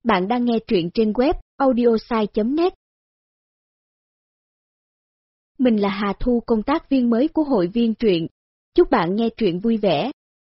Bạn đang nghe truyện trên web audiosai.net. Mình là Hà Thu, công tác viên mới của hội viên truyện. Chúc bạn nghe truyện vui vẻ.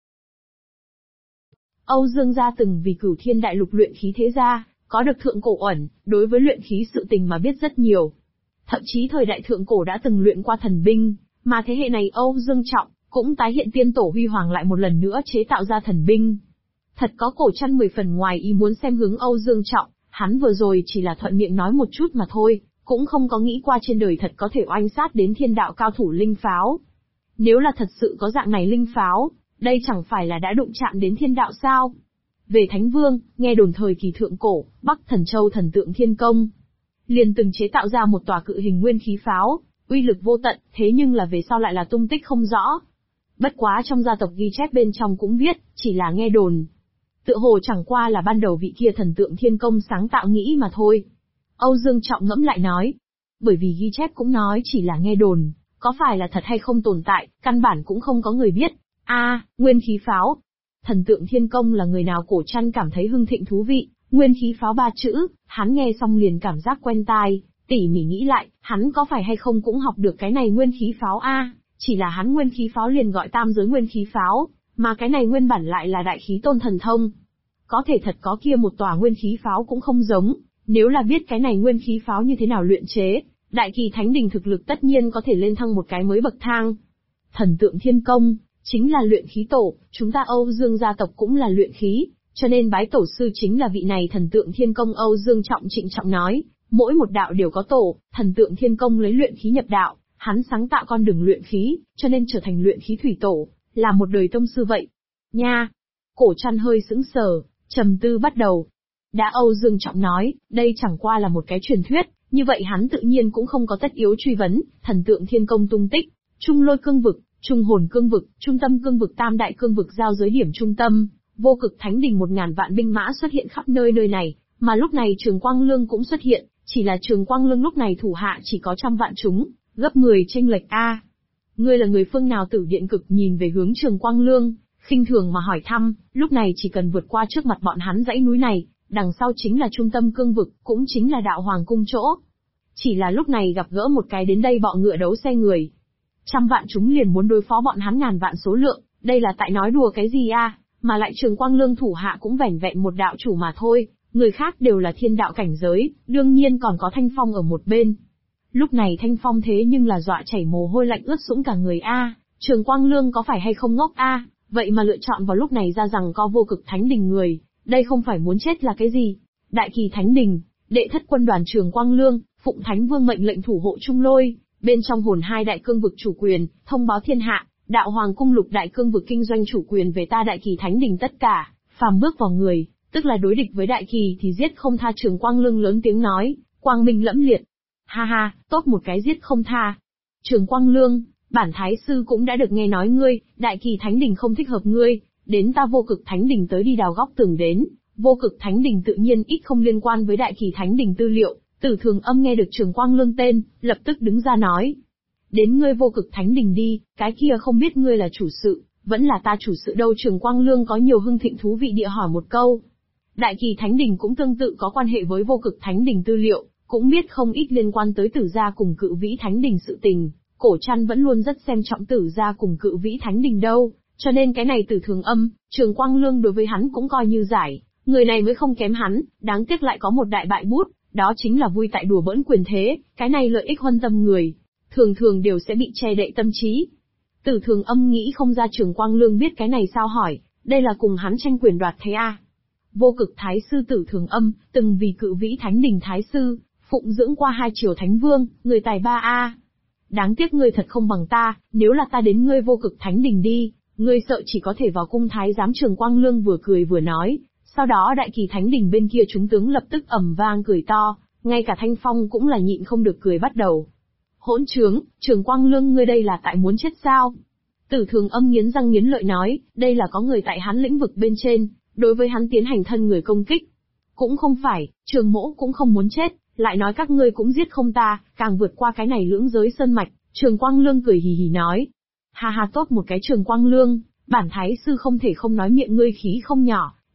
Âu Dương gia từng vì Cửu Thiên Đại Lục luyện khí thế gia, có được thượng cổ ẩn, đối với luyện khí sự tình mà biết rất nhiều. Thậm chí thời đại thượng cổ đã từng luyện qua thần binh, mà thế hệ này Âu Dương Trọng cũng tái hiện tiên tổ huy hoàng lại một lần nữa chế tạo ra thần binh. Thật có Cổ Trăn 10 phần ngoài ý muốn xem hướng Âu Dương Trọng, hắn vừa rồi chỉ là thuận miệng nói một chút mà thôi, cũng không có nghĩ qua trên đời thật có thể oanh sát đến thiên đạo cao thủ linh pháo. Nếu là thật sự có dạng này linh pháo, đây chẳng phải là đã đụng chạm đến thiên đạo sao? Về Thánh Vương, nghe đồn thời kỳ thượng cổ, Bắc Thần Châu thần tượng Thiên Công liền từng chế tạo ra một tòa cự hình nguyên khí pháo, uy lực vô tận, thế nhưng là về sau lại là tung tích không rõ. Bất quá trong gia tộc ghi chép bên trong cũng viết, chỉ là nghe đồn. Tựa hồ chẳng qua là ban đầu vị kia thần tượng Thiên Công sáng tạo nghĩ mà thôi. Âu Dương Trọng ngẫm lại nói. Bởi vì ghi chép cũng nói chỉ là nghe đồn, có phải là thật hay không tồn tại, căn bản cũng không có người biết. Nguyên khí pháo. Thần tượng Thiên Công là người nào Cổ Trăn cảm thấy hưng thịnh thú vị, nguyên khí pháo 3 chữ, hắn nghe xong liền cảm giác quen tai, tỉ mỉ nghĩ lại, hắn có phải hay không cũng học được cái này nguyên khí pháo chỉ là hắn nguyên khí pháo liền gọi tam giới nguyên khí pháo, mà cái này nguyên bản lại là đại khí tôn thần thông. Có thể thật có kia một tòa nguyên khí pháo cũng không giống, nếu là biết cái này nguyên khí pháo như thế nào luyện chế, Đại Kỳ Thánh Đình thực lực tất nhiên có thể lên thăng một cái mới bậc thang. Thần tượng Thiên Công chính là luyện khí tổ, chúng ta Âu Dương gia tộc cũng là luyện khí, cho nên bái tổ sư chính là vị này thần tượng Thiên Công. Âu Dương Trọng trịnh trọng nói, mỗi một đạo đều có tổ, thần tượng Thiên Công lấy luyện khí nhập đạo, hắn sáng tạo con đường luyện khí, cho nên trở thành luyện khí thủy tổ, là một đời tông sư vậy. Nha! Cổ Trăn hơi sững sờ, trầm tư bắt đầu. Đã Âu Dương Trọng nói, đây chẳng qua là một cái truyền thuyết, như vậy hắn tự nhiên cũng không có tất yếu truy vấn, thần tượng Thiên Công tung tích, Trung Lôi cương vực, Trung Hồn cương vực, Trung Tâm cương vực, tam đại cương vực giao giới điểm trung tâm, Vô Cực Thánh Đình 1000 vạn binh mã xuất hiện khắp nơi này, mà lúc này Trường Quang Lương cũng xuất hiện, chỉ là Trường Quang Lương lúc này thủ hạ chỉ có 100 vạn chúng, gấp 10 chênh lệch Ngươi là người phương nào? Tử Điện Cực nhìn về hướng Trường Quang Lương, khinh thường mà hỏi thăm, lúc này chỉ cần vượt qua trước mặt bọn hắn dãy núi này, đằng sau chính là Trung Tâm cương vực, cũng chính là Đạo Hoàng cung chỗ. Chỉ là lúc này gặp gỡ một cái đến đây bọ ngựa đấu xe người. 100 vạn chúng liền muốn đối phó bọn hắn ngàn vạn số lượng, đây là tại nói đùa cái gì mà lại Trường Quang Lương thủ hạ cũng vẻn vẹn một đạo chủ mà thôi, người khác đều là thiên đạo cảnh giới, đương nhiên còn có Thanh Phong ở một bên. Lúc này Thanh Phong thế nhưng là dọa chảy mồ hôi lạnh ướt sũng cả người Trường Quang Lương có phải hay không ngốc vậy mà lựa chọn vào lúc này ra rằng có Vô Cực Thánh Đình người, đây không phải muốn chết là cái gì? Đại Kỳ Thánh Đình, đệ thất quân đoàn Trường Quang Lương, phụng Thánh Vương mệnh lệnh thủ hộ Trung Lôi, bên trong hồn 2 đại cương vực chủ quyền, thông báo thiên hạ, Đạo Hoàng cung lục đại cương vực kinh doanh chủ quyền về ta Đại Kỳ Thánh Đình tất cả, phàm bước vào người, tức là đối địch với Đại Kỳ thì giết không tha. Trường Quang Lương lớn tiếng nói, quang minh lẫm liệt. Ha ha, tốt một cái giết không tha. Trường Quang Lương, bản thái sư cũng đã được nghe nói ngươi, Đại Kỳ Thánh Đình không thích hợp ngươi, đến ta Vô Cực Thánh Đình tới đi đào góc tường đến. Vô Cực Thánh Đình tự nhiên ít không liên quan với Đại Kỳ Thánh Đình tư liệu. Tử Thường Âm nghe được Trường Quang Lương tên, lập tức đứng ra nói. Đến ngươi Vô Cực Thánh Đình đi, cái kia không biết ngươi là chủ sự, vẫn là ta chủ sự đâu? Trường Quang Lương có nhiều hưng thịnh thú vị địa hỏi một câu. Đại Kỳ Thánh Đình cũng tương tự có quan hệ với Vô Cực Thánh Đình tư liệu, cũng biết không ít liên quan tới Tử gia cùng Cự Vĩ Thánh Đình sự tình. Cổ Trăn vẫn luôn rất xem trọng Tử gia cùng Cự Vĩ Thánh Đình đâu, cho nên cái này Tử Thường Âm, Trường Quang Lương đối với hắn cũng coi như giải, người này mới không kém hắn, đáng tiếc lại có một đại bại bút. Đó chính là vui tại đùa bỡn quyền thế, cái này lợi ích huân tâm người, thường thường đều sẽ bị che đậy tâm trí. Tử Thường Âm nghĩ không ra Trường Quang Lương biết cái này sao hỏi, đây là cùng hắn tranh quyền đoạt thế Vô Cực Thái sư Tử Thường Âm, từng vì Cự Vĩ Thánh Đình Thái sư, phụng dưỡng qua 2 triều Thánh Vương, người tài ba Đáng tiếc ngươi thật không bằng ta, nếu là ta đến ngươi Vô Cực Thánh Đình đi, ngươi sợ chỉ có thể vào cung thái giám. Trường Quang Lương vừa cười vừa nói. Sau đó Đại Kỳ Thánh Đình bên kia chúng tướng lập tức ầm vang cười to, ngay cả Thanh Phong cũng là nhịn không được cười bắt đầu. Hỗn trướng, Trường Quang Lương ngươi đây là tại muốn chết sao? Tử Thường Âm nghiến răng nghiến lợi nói, đây là có người tại hắn lĩnh vực bên trên, đối với hắn tiến hành thân người công kích. Cũng không phải, Trường Mỗ cũng không muốn chết, lại nói các ngươi cũng giết không ta, càng vượt qua cái này lưỡng giới sơn mạch. Trường Quang Lương cười hì hì nói, ha ha, tốt một cái Trường Quang Lương, bản thái sư không thể không nói miệng ngươi khí không nhỏ.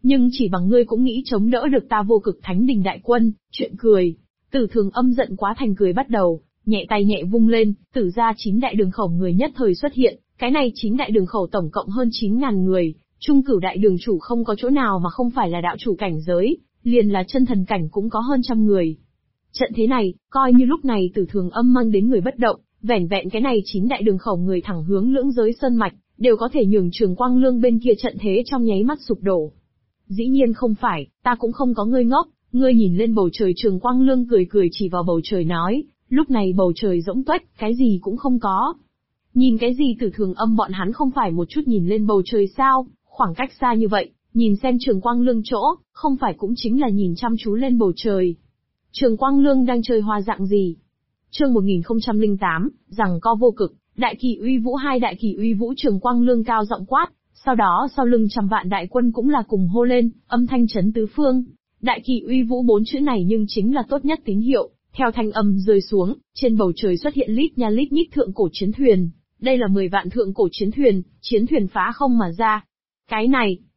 nhưng chỉ bằng ngươi cũng nghĩ chống đỡ được ta Vô Cực Thánh Đình đại quân, chuyện cười. Tử Thường Âm giận quá thành cười bắt đầu, nhẹ tay nhẹ vung lên, tử ra 9 đại đường khẩu người nhất thời xuất hiện, cái này 9 đại đường khẩu tổng cộng hơn 9.000 người, Trung Cửu đại đường chủ không có chỗ nào mà không phải là đạo chủ cảnh giới, liền là chân thần cảnh cũng có hơn trăm người. Trận thế này, coi như lúc này Tử Thường Âm mang đến người bất động, vẻn vẹn cái này 9 đại đường khẩu người thẳng hướng lưỡng giới sơn mạch, đều có thể nhường Trường Quang Lương bên kia trận thế trong nháy mắt sụp đổ. Dĩ nhiên không phải, ta cũng không có ngươi ngốc, ngươi nhìn lên bầu trời. Trường Quang Lương cười cười chỉ vào bầu trời nói, lúc này bầu trời rỗng tuếch, cái gì cũng không có. Nhìn cái gì? Tử Thường Âm bọn hắn không phải một chút nhìn lên bầu trời sao, khoảng cách xa như vậy, nhìn xem Trường Quang Lương chỗ, không phải cũng chính là nhìn chăm chú lên bầu trời. Trường Quang Lương đang chơi hoa dạng gì? Chương 1008, rằng co vô cực, đại kỳ uy vũ. Hai đại kỳ uy vũ. Trường Quang Lương cao giọng quát, sau đó sau lưng trăm vạn đại quân cũng là cùng hô lên, âm thanh chấn tứ phương. Đại kỳ uy vũ 4 chữ này nhưng chính là tốt nhất tín hiệu, theo thanh âm rơi xuống, trên bầu trời xuất hiện lít nha lít nhít thượng cổ chiến thuyền. Đây là 10 vạn thượng cổ chiến thuyền phá không mà ra. Cái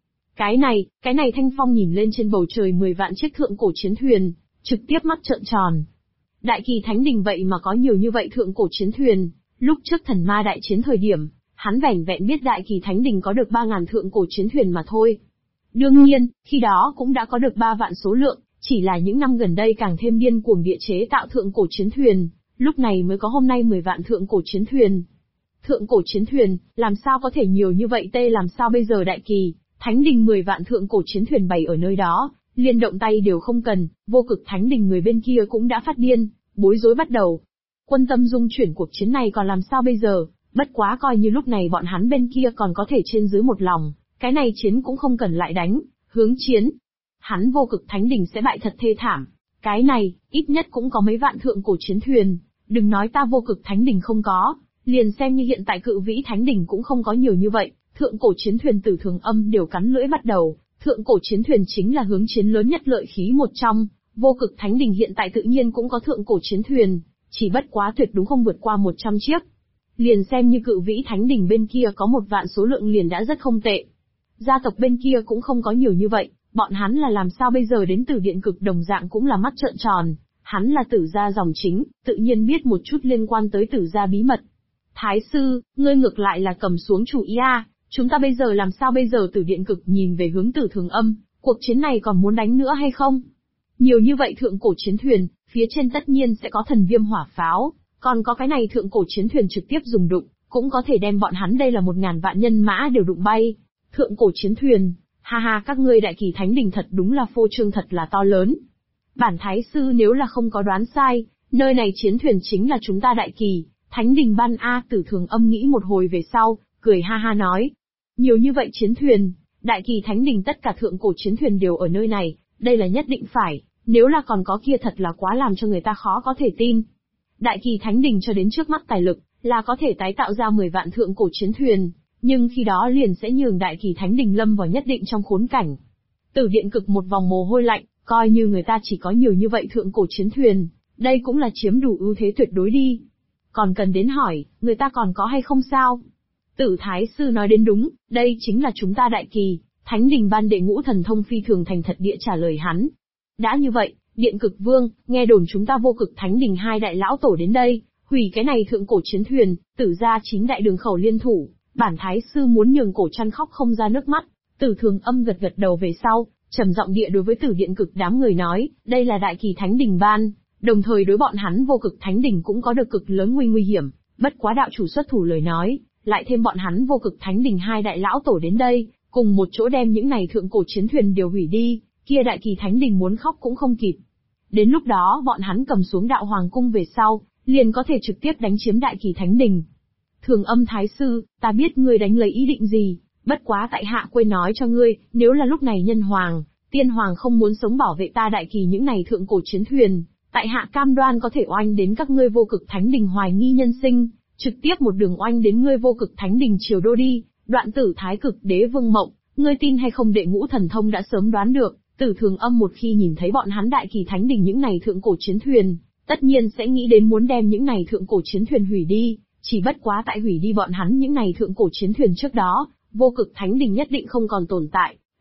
này Thanh Phong nhìn lên trên bầu trời 10 vạn chiếc thượng cổ chiến thuyền, trực tiếp mắt trợn tròn. Đại Kỳ Thánh Đình vậy mà có nhiều như vậy thượng cổ chiến thuyền, lúc trước thần ma đại chiến thời điểm, hắn vẻn vẹn biết Đại Kỳ Thánh Đình có được 3.000 thượng cổ chiến thuyền mà thôi. Đương nhiên, khi đó cũng đã có được 3 vạn số lượng, chỉ là những năm gần đây càng thêm điên cuồng địa chế tạo thượng cổ chiến thuyền, lúc này mới có hôm nay 10 vạn thượng cổ chiến thuyền. Thượng cổ chiến thuyền, làm sao có thể nhiều như vậy? Làm sao bây giờ? Đại Kỳ Thánh Đình 10 vạn thượng cổ chiến thuyền bày ở nơi đó, liên động tay đều không cần. Vô Cực Thánh Đình người bên kia cũng đã phát điên, bối rối bắt đầu. Quân tâm dung chuyển, cuộc chiến này còn làm sao bây giờ? Bất quá coi như lúc này bọn hắn bên kia còn có thể trên dưới một lòng, cái này chiến cũng không cần lại đánh, hướng chiến. Hắn Vô Cực Thánh Đình sẽ bại thật thê thảm. Cái này, ít nhất cũng có mấy vạn thượng cổ chiến thuyền, đừng nói ta Vô Cực Thánh Đình không có, liền xem như hiện tại Cự Vĩ Thánh Đình cũng không có nhiều như vậy. Thượng cổ chiến thuyền Tử Thường Âm đều cắn lưỡi bắt đầu, thượng cổ chiến thuyền chính là hướng chiến lớn nhất lợi khí một trong, Vô Cực Thánh Đình hiện tại tự nhiên cũng có thượng cổ chiến thuyền, chỉ bất quá tuyệt đúng không vượt qua 100 chiếc. Liền xem như Cự Vĩ Thánh Đình bên kia có 1 vạn số lượng liền đã rất không tệ. Gia tộc bên kia cũng không có nhiều như vậy, bọn hắn là làm sao bây giờ? Đến Tử Điện Cực đồng dạng cũng là mắt trợn tròn, hắn là Tử gia dòng chính, tự nhiên biết một chút liên quan tới Tử gia bí mật. Thái sư, ngươi ngược lại là cầm xuống chủ ý a, chúng ta bây giờ làm sao bây giờ? Tử Điện Cực nhìn về hướng Tử Thường Âm, cuộc chiến này còn muốn đánh nữa hay không? Nhiều như vậy thượng cổ chiến thuyền, phía trên tất nhiên sẽ có thần viêm hỏa pháo, còn có cái này thượng cổ chiến thuyền trực tiếp dùng đụng, cũng có thể đem bọn hắn đây là 1.000 vạn nhân mã đều đụng bay. Thượng cổ chiến thuyền, ha ha, các ngươi Đại Kỳ Thánh Đình thật đúng là phô trương thật là to lớn. Bản thái sư nếu là không có đoán sai, nơi này chiến thuyền chính là chúng ta Đại Kỳ Thánh Đình ban a. Tử Thường Âm nghĩ một hồi về sau, cười ha ha nói, nhiều như vậy chiến thuyền, Đại Kỳ Thánh Đình tất cả thượng cổ chiến thuyền đều ở nơi này, đây là nhất định phải, nếu là còn có kia thật là quá làm cho người ta khó có thể tin. Đại Kỳ Thánh Đình cho đến trước mắt tài lực, là có thể tái tạo ra 10 vạn thượng cổ chiến thuyền, nhưng khi đó liền sẽ nhường Đại Kỳ Thánh Đình lâm vào nhất định trong khốn cảnh. Tử Điện Cực một vòng mồ hôi lạnh, coi như người ta chỉ có nhiều như vậy thượng cổ chiến thuyền, đây cũng là chiếm đủ ưu thế tuyệt đối đi. Còn cần đến hỏi, người ta còn có hay không sao? Tử Thái sư nói đến đúng, đây chính là chúng ta Đại Kỳ Thánh Đình ban đệ ngũ thần thông. Phi thường thành thật địa trả lời hắn. Đã như vậy, Điện Cực Vương, nghe đồn chúng ta Vô Cực Thánh Đình 2 đại lão tổ đến đây, hủy cái này thượng cổ chiến thuyền, Tử gia 9 đại đường khẩu liên thủ, bản thái sư muốn nhường cổ chăn khóc không ra nước mắt. Tử Thường Âm gật gật đầu về sau, trầm giọng địa đối với Tử Điện Cực đám người nói, đây là Đại Kỳ Thánh Đình ban, đồng thời đối bọn hắn Vô Cực Thánh Đình cũng có được cực lớn nguy hiểm, bất quá đạo chủ xuất thủ lời nói, lại thêm bọn hắn Vô Cực Thánh Đình 2 đại lão tổ đến đây, cùng một chỗ đem những này thượng cổ chiến thuyền đều hủy đi, kia Đại Kỳ Thánh Đình muốn khóc cũng không kịp. Đến lúc đó bọn hắn cầm xuống đạo hoàng cung về sau, liền có thể trực tiếp đánh chiếm Đại Kỳ Thánh Đình. Thường Âm thái sư, ta biết ngươi đánh lấy ý định gì, bất quá tại hạ quên nói cho ngươi, nếu là lúc này Nhân Hoàng, Tiên Hoàng không muốn sống bảo vệ ta Đại Kỳ những này thượng cổ chiến thuyền, tại hạ cam đoan có thể oanh đến các ngươi Vô Cực Thánh Đình hoài nghi nhân sinh, trực tiếp một đường oanh đến ngươi Vô Cực Thánh Đình triều đô đi. Đoạn Tử Thái Cực Đế Vương Mộng, ngươi tin hay không? Đệ ngũ thần thông đã sớm đoán được, Tử Thường Âm một khi nhìn thấy bọn hắn Đại Kỳ Thánh Đình những này thượng cổ chiến thuyền, tất nhiên sẽ nghĩ đến muốn đem những này thượng cổ chiến thuyền hủy đi, chỉ bất quá tại hủy đi bọn hắn những này thượng cổ chiến thuyền trước đó, Vô Cực Thánh Đình nhất định không còn tồn tại,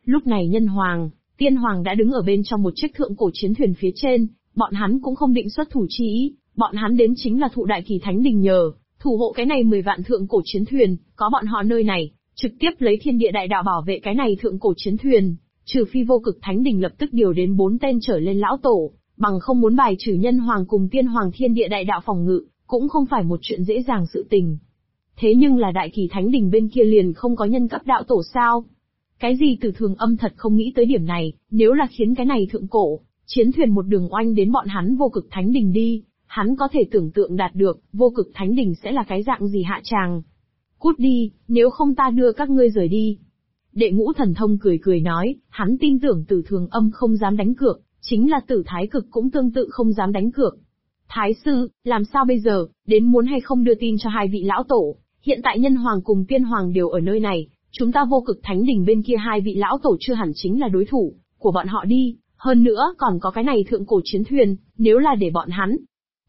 Lúc này Nhân Hoàng, Tiên Hoàng đã đứng ở bên trong một chiếc thượng cổ chiến thuyền phía trên, bọn hắn cũng không định xuất thủ chi ý, bọn hắn đến chính là thụ Đại Kỳ Thánh Đình nhờ, thủ hộ cái này 10 vạn thượng cổ chiến thuyền, có bọn họ nơi này, trực tiếp lấy thiên địa đại đạo bảo vệ cái này thượng cổ chiến thuyền, trừ phi Vô Cực Thánh Đình lập tức điều đến 4 tên trở lên lão tổ, bằng không muốn bài trừ Nhân Hoàng cùng Tiên Hoàng thiên địa đại đạo phòng ngự, cũng không phải một chuyện dễ dàng sự tình. Thế nhưng là Đại Kỳ Thánh Đình bên kia liền không có nhân cấp đạo tổ sao? Cái gì Tử Thường Âm thật không nghĩ tới điểm này, nếu là khiến cái này thượng cổ chiến thuyền một đường oanh đến bọn hắn Vô Cực Thánh Đình đi, hắn có thể tưởng tượng đạt được, Vô Cực Thánh Đình sẽ là cái dạng gì hạ tràng. Cút đi, nếu không ta đưa các ngươi rời đi. Đệ Ngũ Thần Thông cười cười nói, hắn tin tưởng Tử Thường Âm không dám đánh cược, chính là Tử Thái Cực cũng tương tự không dám đánh cược. Thái sư, làm sao bây giờ, đến muốn hay không đưa tin cho hai vị lão tổ, hiện tại Nhân Hoàng cùng Tiên Hoàng đều ở nơi này, chúng ta Vô Cực Thánh Đình bên kia hai vị lão tổ chưa hẳn chính là đối thủ của bọn họ đi, hơn nữa còn có cái này thượng cổ chiến thuyền, nếu là để bọn hắn.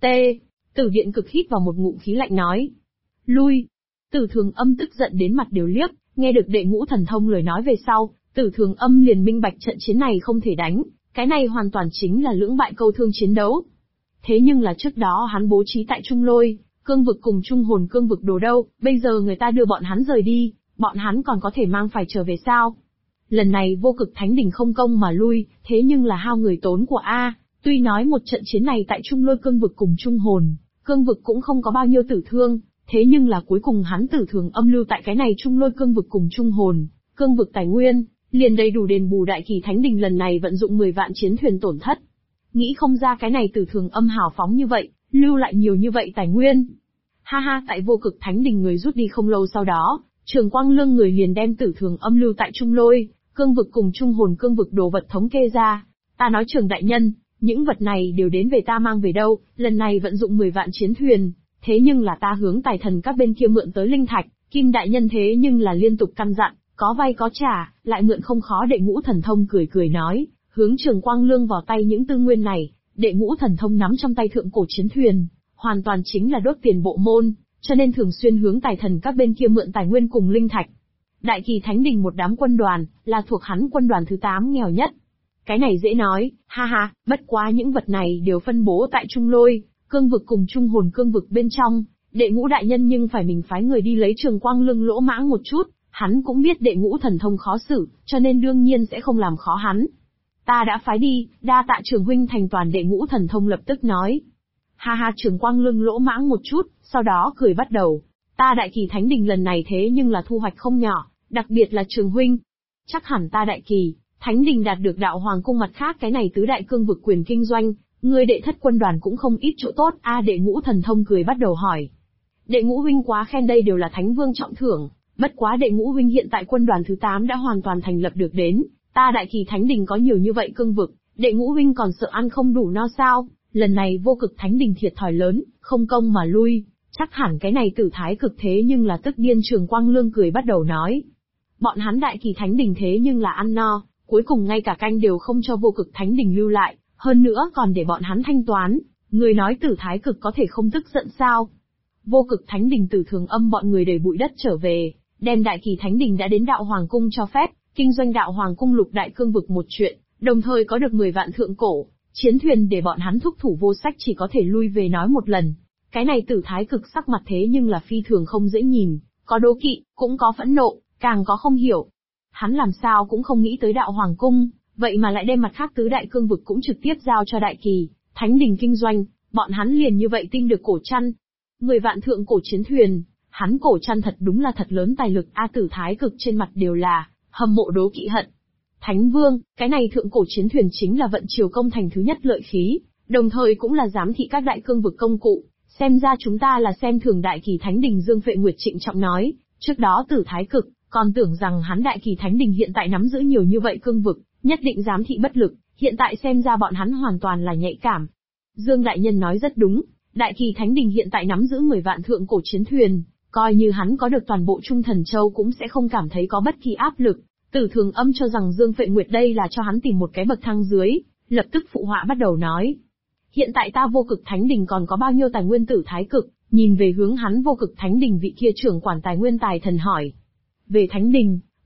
Tử Điện Cực hít vào một ngụm khí lạnh nói. Lui. Tử Thường Âm tức giận đến mặt đều liếc, nghe được Đệ Ngũ Thần Thông lời nói về sau, Tử Thường Âm liền minh bạch trận chiến này không thể đánh, cái này hoàn toàn chính là lưỡng bại câu thương chiến đấu. Thế nhưng là trước đó hắn bố trí tại Trung Lôi cương vực cùng Trung Hồn cương vực đồ đâu, bây giờ người ta đưa bọn hắn rời đi, bọn hắn còn có thể mang phải trở về sao? Lần này Vô Cực Thánh Đình không công mà lui, thế nhưng là hao người tốn của A, tuy nói một trận chiến này tại Trung Lôi cương vực cùng Trung Hồn cương vực cũng không có bao nhiêu tử thương, thế nhưng là cuối cùng hắn Tử Thường Âm lưu tại cái này Trung Lôi cương vực cùng Trung Hồn cương vực tài nguyên, liền đầy đủ đền bù Đại Kỳ Thánh Đình lần này vận dụng 10 vạn chiến thuyền tổn thất. Nghĩ không ra cái này Tử Thường Âm hào phóng như vậy, lưu lại nhiều như vậy tài nguyên. Ha ha, tại Vô Cực Thánh Đình người rút đi không lâu sau đó, Trường Quang Lương người liền đem Tử Thường Âm lưu tại Trung Lôi cương vực cùng Trung Hồn cương vực đồ vật thống kê ra. Ta nói Trường đại nhân, những vật này đều đến về ta mang về đâu, lần này vận dụng 10 vạn chiến thuyền, thế nhưng là ta hướng tài thần các bên kia mượn tới linh thạch, Kim đại nhân thế nhưng là liên tục căn dặn, có vay có trả, lại mượn không khó. Đệ Ngũ Thần Thông cười cười nói, hướng Trường Quang Lương vào tay những tư nguyên này, Đệ Ngũ Thần Thông nắm trong tay thượng cổ chiến thuyền, hoàn toàn chính là đốt tiền bộ môn, cho nên thường xuyên hướng tài thần các bên kia mượn tài nguyên cùng linh thạch. Đại Kỳ Thánh Đình một đám quân đoàn, là thuộc hắn quân đoàn thứ 8 nghèo nhất. Cái này dễ nói, ha ha, bất quá những vật này đều phân bố tại Trung Lôi cương vực cùng Trung Hồn cương vực bên trong, Đệ Ngũ đại nhân nhưng phải mình phái người đi lấy Trường Quang Lương lỗ mãng một chút, hắn cũng biết Đệ Ngũ Thần Thông khó xử, cho nên đương nhiên sẽ không làm khó hắn. Ta đã phái đi, đa tạ Trường huynh thành toàn. Đệ Ngũ Thần Thông lập tức nói. Ha ha, Trường Quang Lương lỗ mãng một chút, sau đó cười bắt đầu. Ta Đại Kỳ Thánh Đình lần này thế nhưng là thu hoạch không nhỏ, đặc biệt là Trường huynh. Chắc hẳn ta Đại Kỳ Thánh Đình đạt được Đạo Hoàng cung mặt khác cái này tứ đại cương vực quyền kinh doanh, ngươi Đệ Thất quân đoàn cũng không ít chỗ tốt. Đệ Ngũ Thần Thông cười bắt đầu hỏi. Đệ Ngũ huynh quá khen, đây đều là Thánh Vương trọng thưởng, bất quá Đệ Ngũ huynh hiện tại quân đoàn thứ 8 đã hoàn toàn thành lập được đến, ta Đại Kỳ Thánh Đình có nhiều như vậy cương vực, Đệ Ngũ huynh còn sợ ăn không đủ no sao? Lần này Vô Cực Thánh Đình thiệt thòi lớn, không công mà lui, chắc hẳn cái này Tử Thái Cực thế nhưng là tức điên. Trường Quang Lương cười bắt đầu nói. Bọn hắn Đại Kỳ Thánh Đình thế nhưng là ăn no, cuối cùng ngay cả canh đều không cho Vô Cực Thánh Đình lưu lại, hơn nữa còn để bọn hắn thanh toán, người nói Tử Thái Cực có thể không tức giận sao? Vô Cực Thánh Đình Tử Thường Âm bọn người đầy bụi đất trở về, đem Đại Kỳ Thánh Đình đã đến Đạo Hoàng cung cho phép, kinh doanh Đạo Hoàng cung lục đại cương vực một chuyện, đồng thời có được 10 vạn thượng cổ chiến thuyền để bọn hắn thúc thủ vô sách chỉ có thể lui về nói một lần. Cái này Tử Thái Cực sắc mặt thế nhưng là phi thường không dễ nhìn, có đố kỵ, cũng có phẫn nộ, càng có không hiểu. Hắn làm sao cũng không nghĩ tới Đạo Hoàng cung, vậy mà lại đem mặt khác tứ đại cương vực cũng trực tiếp giao cho Đại Kỳ Thánh Đình kinh doanh, bọn hắn liền như vậy tinh được cổ chăn. 10 vạn thượng cổ chiến thuyền, hắn cổ chăn thật đúng là thật lớn tài lực. Tử Thái Cực trên mặt đều là hâm mộ đố kỵ hận. Thánh Vương, cái này thượng cổ chiến thuyền chính là vận triều công thành thứ nhất lợi khí, đồng thời cũng là giám thị các đại cương vực công cụ, xem ra chúng ta là xem thường Đại Kỳ Thánh Đình. Dương Phệ Nguyệt trịnh trọng nói, trước đó Tử Thái Cực còn tưởng rằng hắn Đại Kỳ Thánh Đình hiện tại nắm giữ nhiều như vậy cương vực, nhất định giám thị bất lực, hiện tại xem ra bọn hắn hoàn toàn là nhạy cảm. Dương đại nhân nói rất đúng, Đại Kỳ Thánh Đình hiện tại nắm giữ 10 vạn thượng cổ chiến thuyền, coi như hắn có được toàn bộ Trung Thần Châu cũng sẽ không cảm thấy có bất kỳ áp lực. Tử Thường Âm cho rằng Dương Phệ Nguyệt đây là cho hắn tìm một cái bậc thang dưới, lập tức phụ họa bắt đầu nói. Hiện tại ta Vô Cực Thánh Đình còn có bao nhiêu tài nguyên? Tử Thái Cực nhìn về hướng hắn Vô Cực Thánh Đình vị kia trưởng quản tài nguyên tài thần hỏi. Về Thánh Đình,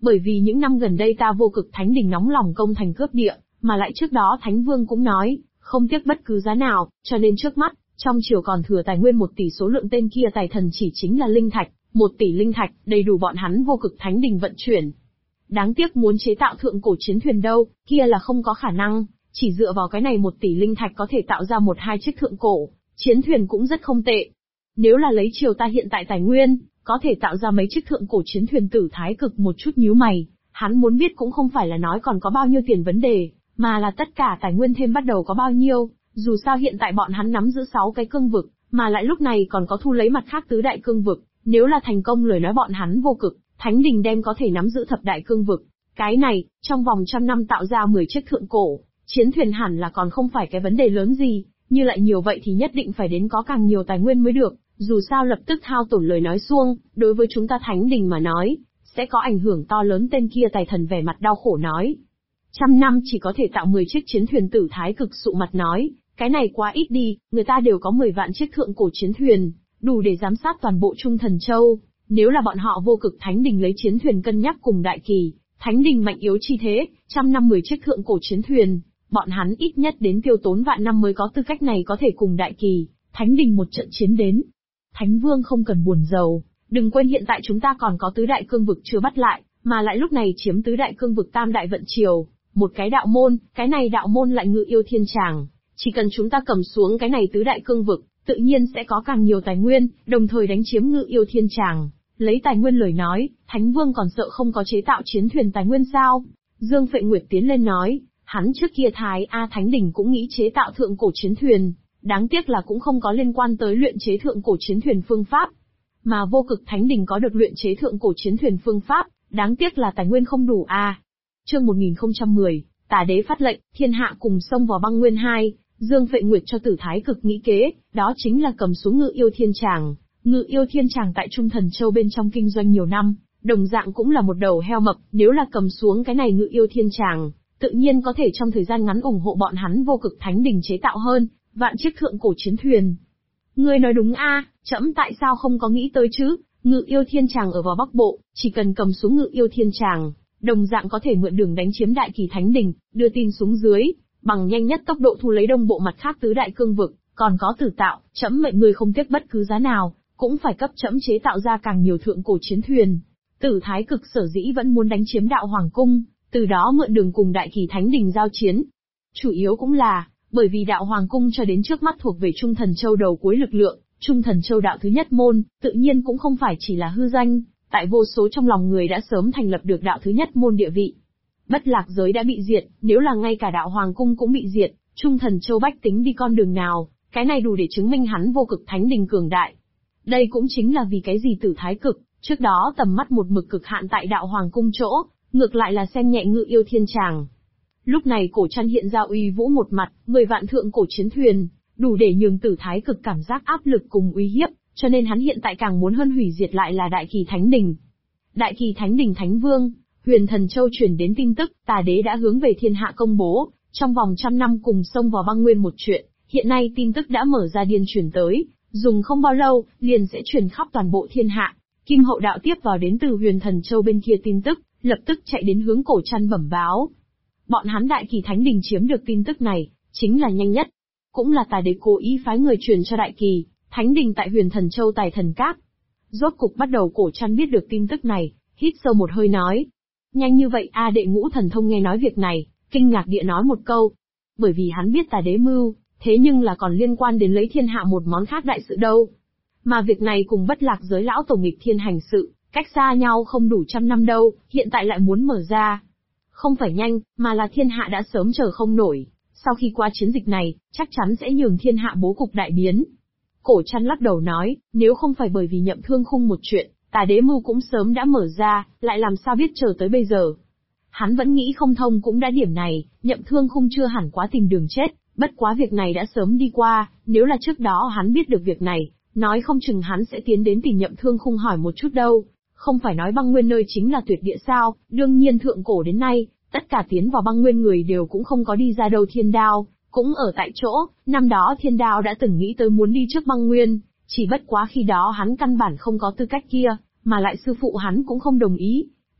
Bởi vì những năm gần đây ta Vô Cực Thánh Đình nóng lòng công thành cướp địa, mà lại trước đó Thánh Vương cũng nói, không tiếc bất cứ giá nào, cho nên trước mắt, trong triều còn thừa tài nguyên 1 tỷ, số lượng tên kia tài thần chỉ chính là linh thạch, 1 tỷ linh thạch, đầy đủ bọn hắn Vô Cực Thánh Đình vận chuyển. Đáng tiếc muốn chế tạo thượng cổ chiến thuyền đâu, kia là không có khả năng, chỉ dựa vào cái này 1 tỷ linh thạch có thể tạo ra 1-2 chiếc thượng cổ chiến thuyền cũng rất không tệ. Nếu là lấy triều ta hiện tại tài nguyên, có thể tạo ra mấy chiếc thượng cổ chiến thuyền. Tử Thái Cực một chút nhíu mày, hắn muốn biết cũng không phải là nói còn có bao nhiêu tiền vấn đề, mà là tất cả tài nguyên thêm bắt đầu có bao nhiêu, dù sao hiện tại bọn hắn nắm giữ 6 cái cương vực, mà lại lúc này còn có thu lấy mặt khác tứ đại cương vực, nếu là thành công lời nói bọn hắn Vô Cực Thánh Đình đem có thể nắm giữ thập đại cương vực. Cái này, trong vòng 100 năm tạo ra 10 chiếc thượng cổ chiến thuyền hẳn là còn không phải cái vấn đề lớn gì, như lại nhiều vậy thì nhất định phải đến có càng nhiều tài nguyên mới được, dù sao lập tức hao tổn lời nói suông, đối với chúng ta Thánh Đình mà nói, sẽ có ảnh hưởng to lớn. Tên kia tài thần vẻ mặt đau khổ nói. 100 năm chỉ có thể tạo 10 chiếc chiến thuyền. Tử Thái Cực sụ mặt nói, cái này quá ít đi, người ta đều có 10 vạn chiếc thượng cổ chiến thuyền, đủ để giám sát toàn bộ Trung Thần Châu. Nếu là bọn họ Vô Cực Thánh Đình lấy chiến thuyền cân nhắc cùng Đại Kỳ Thánh Đình mạnh yếu chi thế, 100 năm 10 chiếc thượng cổ chiến thuyền, bọn hắn ít nhất đến tiêu tốn vạn năm mới có tư cách này có thể cùng Đại Kỳ Thánh Đình một trận chiến đến. Thánh Vương không cần buồn rầu, đừng quên hiện tại chúng ta còn có tứ đại cương vực chưa bắt lại, mà lại lúc này chiếm tứ đại cương vực tam đại vận triều, một cái đạo môn, cái này đạo môn lại Ngự Yêu Thiên Tràng, chỉ cần chúng ta cầm xuống cái này tứ đại cương vực, tự nhiên sẽ có càng nhiều tài nguyên, đồng thời đánh chiếm Ngự Yêu Thiên Tràng. Lấy tài nguyên lời nói, Thánh Vương còn sợ không có chế tạo chiến thuyền tài nguyên sao? Dương Phệ Nguyệt tiến lên nói, hắn trước kia Thái A Thánh Đình cũng nghĩ chế tạo thượng cổ chiến thuyền, đáng tiếc là cũng không có liên quan tới luyện chế thượng cổ chiến thuyền phương pháp. Mà Vô Cực Thánh Đình có được luyện chế thượng cổ chiến thuyền phương pháp, đáng tiếc là tài nguyên không đủ a. Chương 1010, Tà Đế phát lệnh, thiên hạ cùng xông vào băng nguyên 2, Dương Phệ Nguyệt cho Tử Thái Cực nghĩ kế, đó chính là cầm xuống Ngự Yêu Thiên Tràng. Ngự Yêu Thiên Tràng tại Trung Thần Châu bên trong kinh doanh nhiều năm, đồng dạng cũng là một đầu heo mập, nếu là cầm xuống cái này Ngự Yêu Thiên Tràng, tự nhiên có thể trong thời gian ngắn ủng hộ bọn hắn Vô Cực Thánh Đình chế tạo hơn vạn chiếc thượng cổ chiến thuyền. Ngươi nói đúng a, trẫm tại sao không có nghĩ tới chứ? Ngự Yêu Thiên Tràng ở vào Bắc Bộ, chỉ cần cầm xuống Ngự Yêu Thiên Tràng, đồng dạng có thể mượn đường đánh chiếm Đại Kỳ Thánh Đình, đưa tin xuống dưới, bằng nhanh nhất tốc độ thu lấy Đông Bộ mặt khác tứ đại cương vực, còn có Tử Tạo, trẫm mệnh người không tiếc bất cứ giá nào, cũng phải cấp trẫm chế tạo ra càng nhiều thượng cổ chiến thuyền. Tử Thái Cực sở dĩ vẫn muốn đánh chiếm Đạo Hoàng Cung, từ đó mượn đường cùng Đại Kỳ Thánh Đình giao chiến. Chủ yếu cũng là, bởi vì Đạo Hoàng Cung cho đến trước mắt thuộc về Trung Thần Châu đầu cuối lực lượng, Trung Thần Châu đạo thứ nhất môn, tự nhiên cũng không phải chỉ là hư danh, tại vô số trong lòng người đã sớm thành lập được đạo thứ nhất môn địa vị. Bất Lạc giới đã bị diệt, nếu là ngay cả Đạo Hoàng Cung cũng bị diệt, Trung Thần Châu bách tính đi con đường nào, cái này đủ để chứng minh hắn Vô Cực Thánh Đình cường đại. Đây cũng chính là vì cái gì Tử Thái Cực, trước đó tầm mắt một mực cực hạn tại Đạo Hoàng Cung chỗ, ngược lại là xem nhẹ Ngự Yêu Thiên Tràng. Lúc này cổ trăn hiện ra uy vũ một mặt, 10 vạn thượng cổ chiến thuyền, đủ để nhường Tử Thái Cực cảm giác áp lực cùng uy hiếp, cho nên hắn hiện tại càng muốn hơn hủy diệt lại là Đại Kỳ Thánh Đình. Đại Kỳ Thánh Đình Thánh Vương, Huyền Thần Châu truyền đến tin tức, Tà Đế đã hướng về thiên hạ công bố, trong vòng 100 năm cùng xông vào băng nguyên một chuyện, hiện nay tin tức đã mở ra điên truyền tới, dùng không bao lâu, liền sẽ truyền khắp toàn bộ thiên hạ. Kim Hậu Đạo tiếp vào đến từ Huyền Thần Châu bên kia tin tức, lập tức chạy đến hướng cổ trăn bẩm báo. Bọn hắn Đại Kỳ Thánh Đình chiếm được tin tức này, chính là nhanh nhất. Cũng là Tà Đế cố ý phái người truyền cho Đại Kỳ Thánh Đình tại Huyền Thần Châu Tài Thần Các. Rốt cục bắt đầu cổ trăn biết được tin tức này, hít sâu một hơi nói. Nhanh như vậy a. Đệ Ngũ Thần Thông nghe nói việc này, kinh ngạc địa nói một câu. Bởi vì hắn biết Tà Đế mưu, thế nhưng là còn liên quan đến lấy thiên hạ một món khác đại sự đâu. Mà việc này cùng Bất Lạc giới lão tổ nghịch thiên hành sự, cách xa nhau không đủ 100 năm đâu, hiện tại lại muốn mở ra. Không phải nhanh, mà là thiên hạ đã sớm chờ không nổi, sau khi qua chiến dịch này, chắc chắn sẽ nhường thiên hạ bố cục đại biến. Cổ trăn lắc đầu nói, nếu không phải bởi vì Nhậm Thương Khung một chuyện, Tà Đế mưu cũng sớm đã mở ra, lại làm sao biết chờ tới bây giờ. Hắn vẫn nghĩ không thông cũng đã điểm này, Nhậm Thương Khung chưa hẳn quá tìm đường chết, bất quá việc này đã sớm đi qua, nếu là trước đó hắn biết được việc này, nói không chừng hắn sẽ tiến đến tìm Nhậm Thương Khung hỏi một chút đâu. Không phải nói băng nguyên nơi chính là tuyệt địa sao, đương nhiên thượng cổ đến nay, tất cả tiến vào băng nguyên người đều cũng không có đi ra đâu. Thiên Đao cũng ở tại chỗ, năm đó Thiên Đao đã từng nghĩ tới muốn đi trước băng nguyên, chỉ bất quá khi đó hắn căn bản không có tư cách kia, mà lại sư phụ hắn cũng không đồng ý.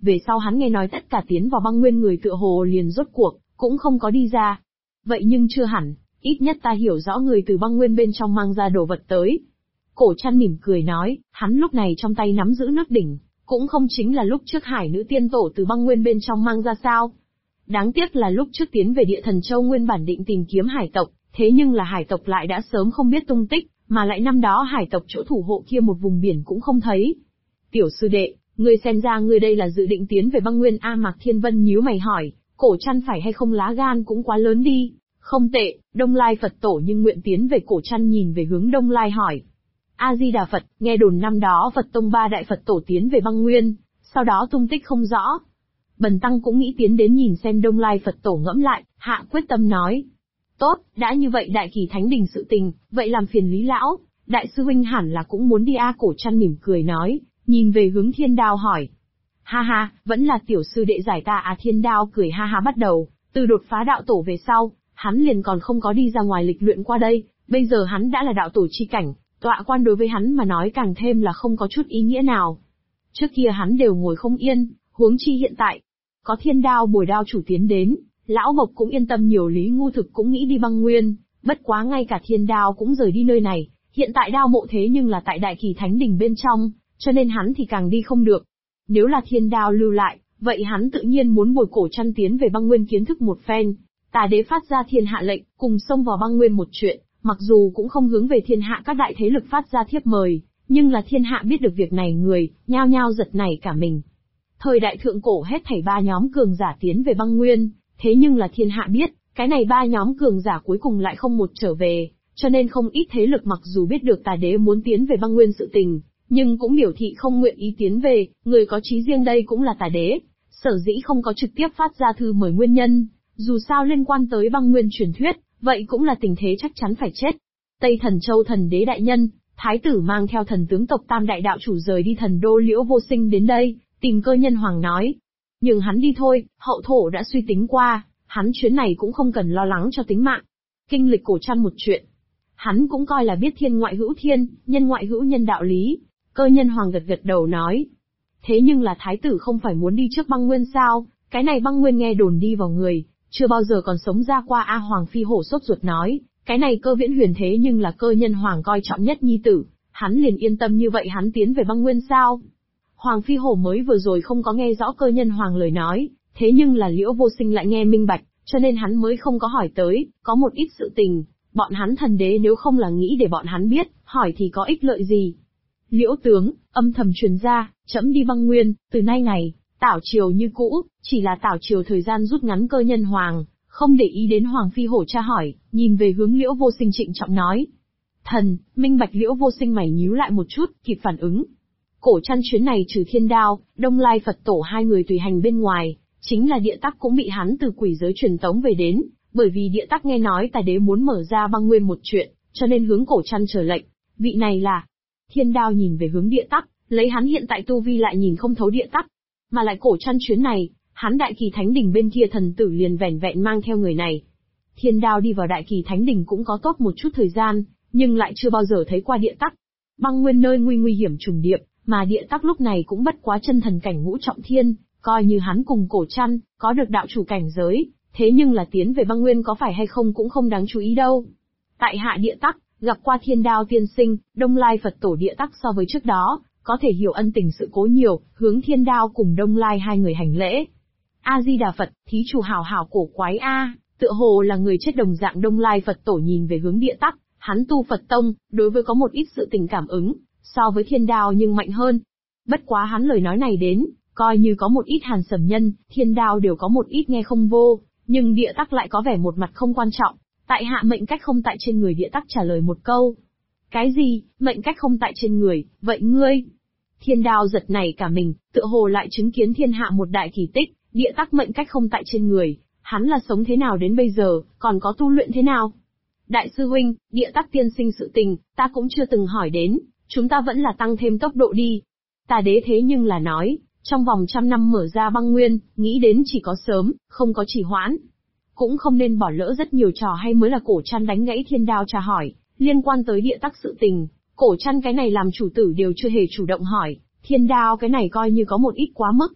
về sau hắn nghe nói tất cả tiến vào băng nguyên người tựa hồ liền rốt cuộc, cũng không có đi ra. Vậy nhưng chưa hẳn, ít nhất ta hiểu rõ người từ băng nguyên bên trong mang ra đồ vật tới. Cổ Trăn mỉm cười nói, hắn lúc này trong tay nắm giữ nước đỉnh, cũng không chính là lúc trước hải nữ tiên tổ từ băng nguyên bên trong mang ra sao. Đáng tiếc là lúc trước tiến về địa thần châu nguyên bản định tìm kiếm hải tộc, thế nhưng là hải tộc lại đã sớm không biết tung tích, mà lại năm đó hải tộc chỗ thủ hộ kia một vùng biển cũng không thấy. Tiểu sư đệ, ngươi xem ra ngươi đây là dự định tiến về băng nguyên A? Mạc Thiên Vân nhíu mày hỏi, Cổ Trăn phải hay không lá gan cũng quá lớn đi. Không tệ, Đông Lai Phật tổ nhưng nguyện tiến về. Cổ Trăn nhìn về hướng Đông Lai hỏi. A-di-đà Phật, nghe đồn năm đó Phật tông 3 đại Phật tổ tiến về băng nguyên, sau đó tung tích không rõ. Bần tăng cũng nghĩ tiến đến nhìn xem. Đông Lai Phật tổ ngẫm lại, hạ quyết tâm nói. Tốt, đã như vậy Đại Kỳ Thánh Đình sự tình, vậy làm phiền Lý lão, đại sư huynh hẳn là cũng muốn đi a. Cổ Trăn mỉm cười nói, nhìn về hướng Thiên Đao hỏi. Ha ha, vẫn là tiểu sư đệ giải ta à? Thiên Đao cười ha ha bắt đầu, từ đột phá đạo tổ về sau, hắn liền còn không có đi ra ngoài lịch luyện qua đây, bây giờ hắn đã là đạo tổ chi cảnh, tọa quan đối với hắn mà nói càng thêm là không có chút ý nghĩa nào. Trước kia hắn đều ngồi không yên, huống chi hiện tại, có Thiên Đao bồi đao chủ tiến đến, lão Mộc cũng yên tâm nhiều. Lý Ngu Thực cũng nghĩ đi băng nguyên, bất quá ngay cả Thiên Đao cũng rời đi nơi này, hiện tại đao mộ thế nhưng là tại Đại Kỳ Thánh Đình bên trong, cho nên hắn thì càng đi không được. Nếu là Thiên Đao lưu lại, vậy hắn tự nhiên muốn bồi Cổ Trăn tiến về băng nguyên kiến thức một phen. Tà đế phát ra thiên hạ lệnh, cùng xông vào băng nguyên một chuyện, mặc dù cũng không hướng về thiên hạ các đại thế lực phát ra thiếp mời, nhưng là thiên hạ biết được việc này người, nhao nhao giật nảy cả mình. Thời đại thượng cổ hết thảy 3 nhóm cường giả tiến về băng nguyên, thế nhưng là thiên hạ biết, cái này 3 nhóm cường giả cuối cùng lại không một trở về, cho nên không ít thế lực mặc dù biết được tà đế muốn tiến về băng nguyên sự tình, nhưng cũng biểu thị không nguyện ý tiến về. Người có chí riêng đây cũng là tà đế, sở dĩ không có trực tiếp phát ra thư mời nguyên nhân, dù sao liên quan tới băng nguyên truyền thuyết, vậy cũng là tình thế chắc chắn phải chết. Tây Thần Châu thần đế đại nhân, thái tử mang theo thần tướng tộc Tam đại đạo chủ rời đi thần đô Liễu Vô Sinh đến đây, tìm Cơ Nhân Hoàng nói. Nhưng hắn đi thôi, hậu thổ đã suy tính qua, hắn chuyến này cũng không cần lo lắng cho tính mạng. Kinh lịch Cổ Trăn một chuyện, hắn cũng coi là biết thiên ngoại hữu thiên, nhân ngoại hữu nhân đạo lý. Cơ Nhân Hoàng gật gật đầu nói. Thế nhưng là thái tử không phải muốn đi trước băng nguyên sao? Cái này băng nguyên nghe đồn đi vào người, chưa bao giờ còn sống ra qua a. Hoàng Phi Hổ sốt ruột nói, cái này Cơ Viễn Huyền thế nhưng là Cơ Nhân Hoàng coi trọng nhất nhi tử, hắn liền yên tâm như vậy hắn tiến về băng nguyên sao? Hoàng Phi Hổ mới vừa rồi không có nghe rõ Cơ Nhân Hoàng lời nói, thế nhưng là Liễu Vô Sinh lại nghe minh bạch, cho nên hắn mới không có hỏi tới. Có một ít sự tình, bọn hắn thần đế nếu không là nghĩ để bọn hắn biết, hỏi thì có ích lợi gì? Liễu tướng, âm thầm truyền ra, trẫm đi băng nguyên, từ nay ngày, tảo triều như cũ, chỉ là tảo triều thời gian rút ngắn. Cơ Nhân Hoàng không để ý đến Hoàng Phi Hổ tra hỏi, nhìn về hướng Liễu Vô Sinh trịnh trọng nói. Thần, minh bạch. Liễu Vô Sinh mày nhíu lại một chút, kịp phản ứng. Cổ Trăn chuyến này trừ Thiên Đao, Đông Lai Phật tổ 2 người tùy hành bên ngoài, chính là Địa Tắc cũng bị hắn từ quỷ giới truyền tống về đến, bởi vì Địa Tắc nghe nói tà đế muốn mở ra băng nguyên một chuyện, cho nên hướng Cổ Trăn chờ lệnh. Vị này là... Thiên Đao nhìn về hướng Địa Tắc, lấy hắn hiện tại tu vi lại nhìn không thấu Địa Tắc, mà lại Cổ Trăn chuyến này, hắn Đại Kỳ Thánh Đình bên kia thần tử liền vẻn vẹn mang theo người này. Thiên Đao đi vào Đại Kỳ Thánh Đình cũng có tốt một chút thời gian, nhưng lại chưa bao giờ thấy qua Địa Tắc. Băng nguyên nơi nguy hiểm trùng điệp, mà Địa Tắc lúc này cũng bất quá chân thần cảnh ngũ trọng thiên, coi như hắn cùng Cổ Trăn có được đạo chủ cảnh giới, thế nhưng là tiến về băng nguyên có phải hay không cũng không đáng chú ý đâu. Tại hạ Địa Tắc, gặp qua Thiên Đao tiên sinh. Đông Lai Phật tổ Địa Tắc so với trước đó, có thể hiểu ân tình sự cố nhiều, hướng Thiên Đao cùng Đông Lai 2 người hành lễ. A-di-đà Phật, thí chủ hảo hảo cổ quái a, tựa hồ là người chết đồng dạng. Đông Lai Phật tổ nhìn về hướng Địa Tắc, hắn tu Phật tông, đối với có một ít sự tình cảm ứng, so với Thiên Đao nhưng mạnh hơn. Bất quá hắn lời nói này đến, coi như có một ít Hàn Sầm Nhân, Thiên Đao đều có một ít nghe không vô, nhưng Địa Tắc lại có vẻ một mặt không quan trọng. Tại hạ mệnh cách không tại trên người. Địa Tắc trả lời một câu. Cái gì, mệnh cách không tại trên người, vậy ngươi? Thiên Đao giật nảy cả mình, tựa hồ lại chứng kiến thiên hạ một đại kỳ tích. Địa Tắc mệnh cách không tại trên người, hắn là sống thế nào đến bây giờ, còn có tu luyện thế nào? Đại sư huynh, Địa Tắc tiên sinh sự tình, ta cũng chưa từng hỏi đến, chúng ta vẫn là tăng thêm tốc độ đi. Tà đế thế nhưng là nói, trong vòng 100 năm mở ra băng nguyên, nghĩ đến chỉ có sớm, không có trì hoãn. Cũng không nên bỏ lỡ rất nhiều trò hay mới là. Cổ Trăn đánh gãy Thiên Đao tra hỏi, liên quan tới Địa Tắc sự tình, Cổ Trăn cái này làm chủ tử đều chưa hề chủ động hỏi, Thiên Đao cái này coi như có một ít quá mức.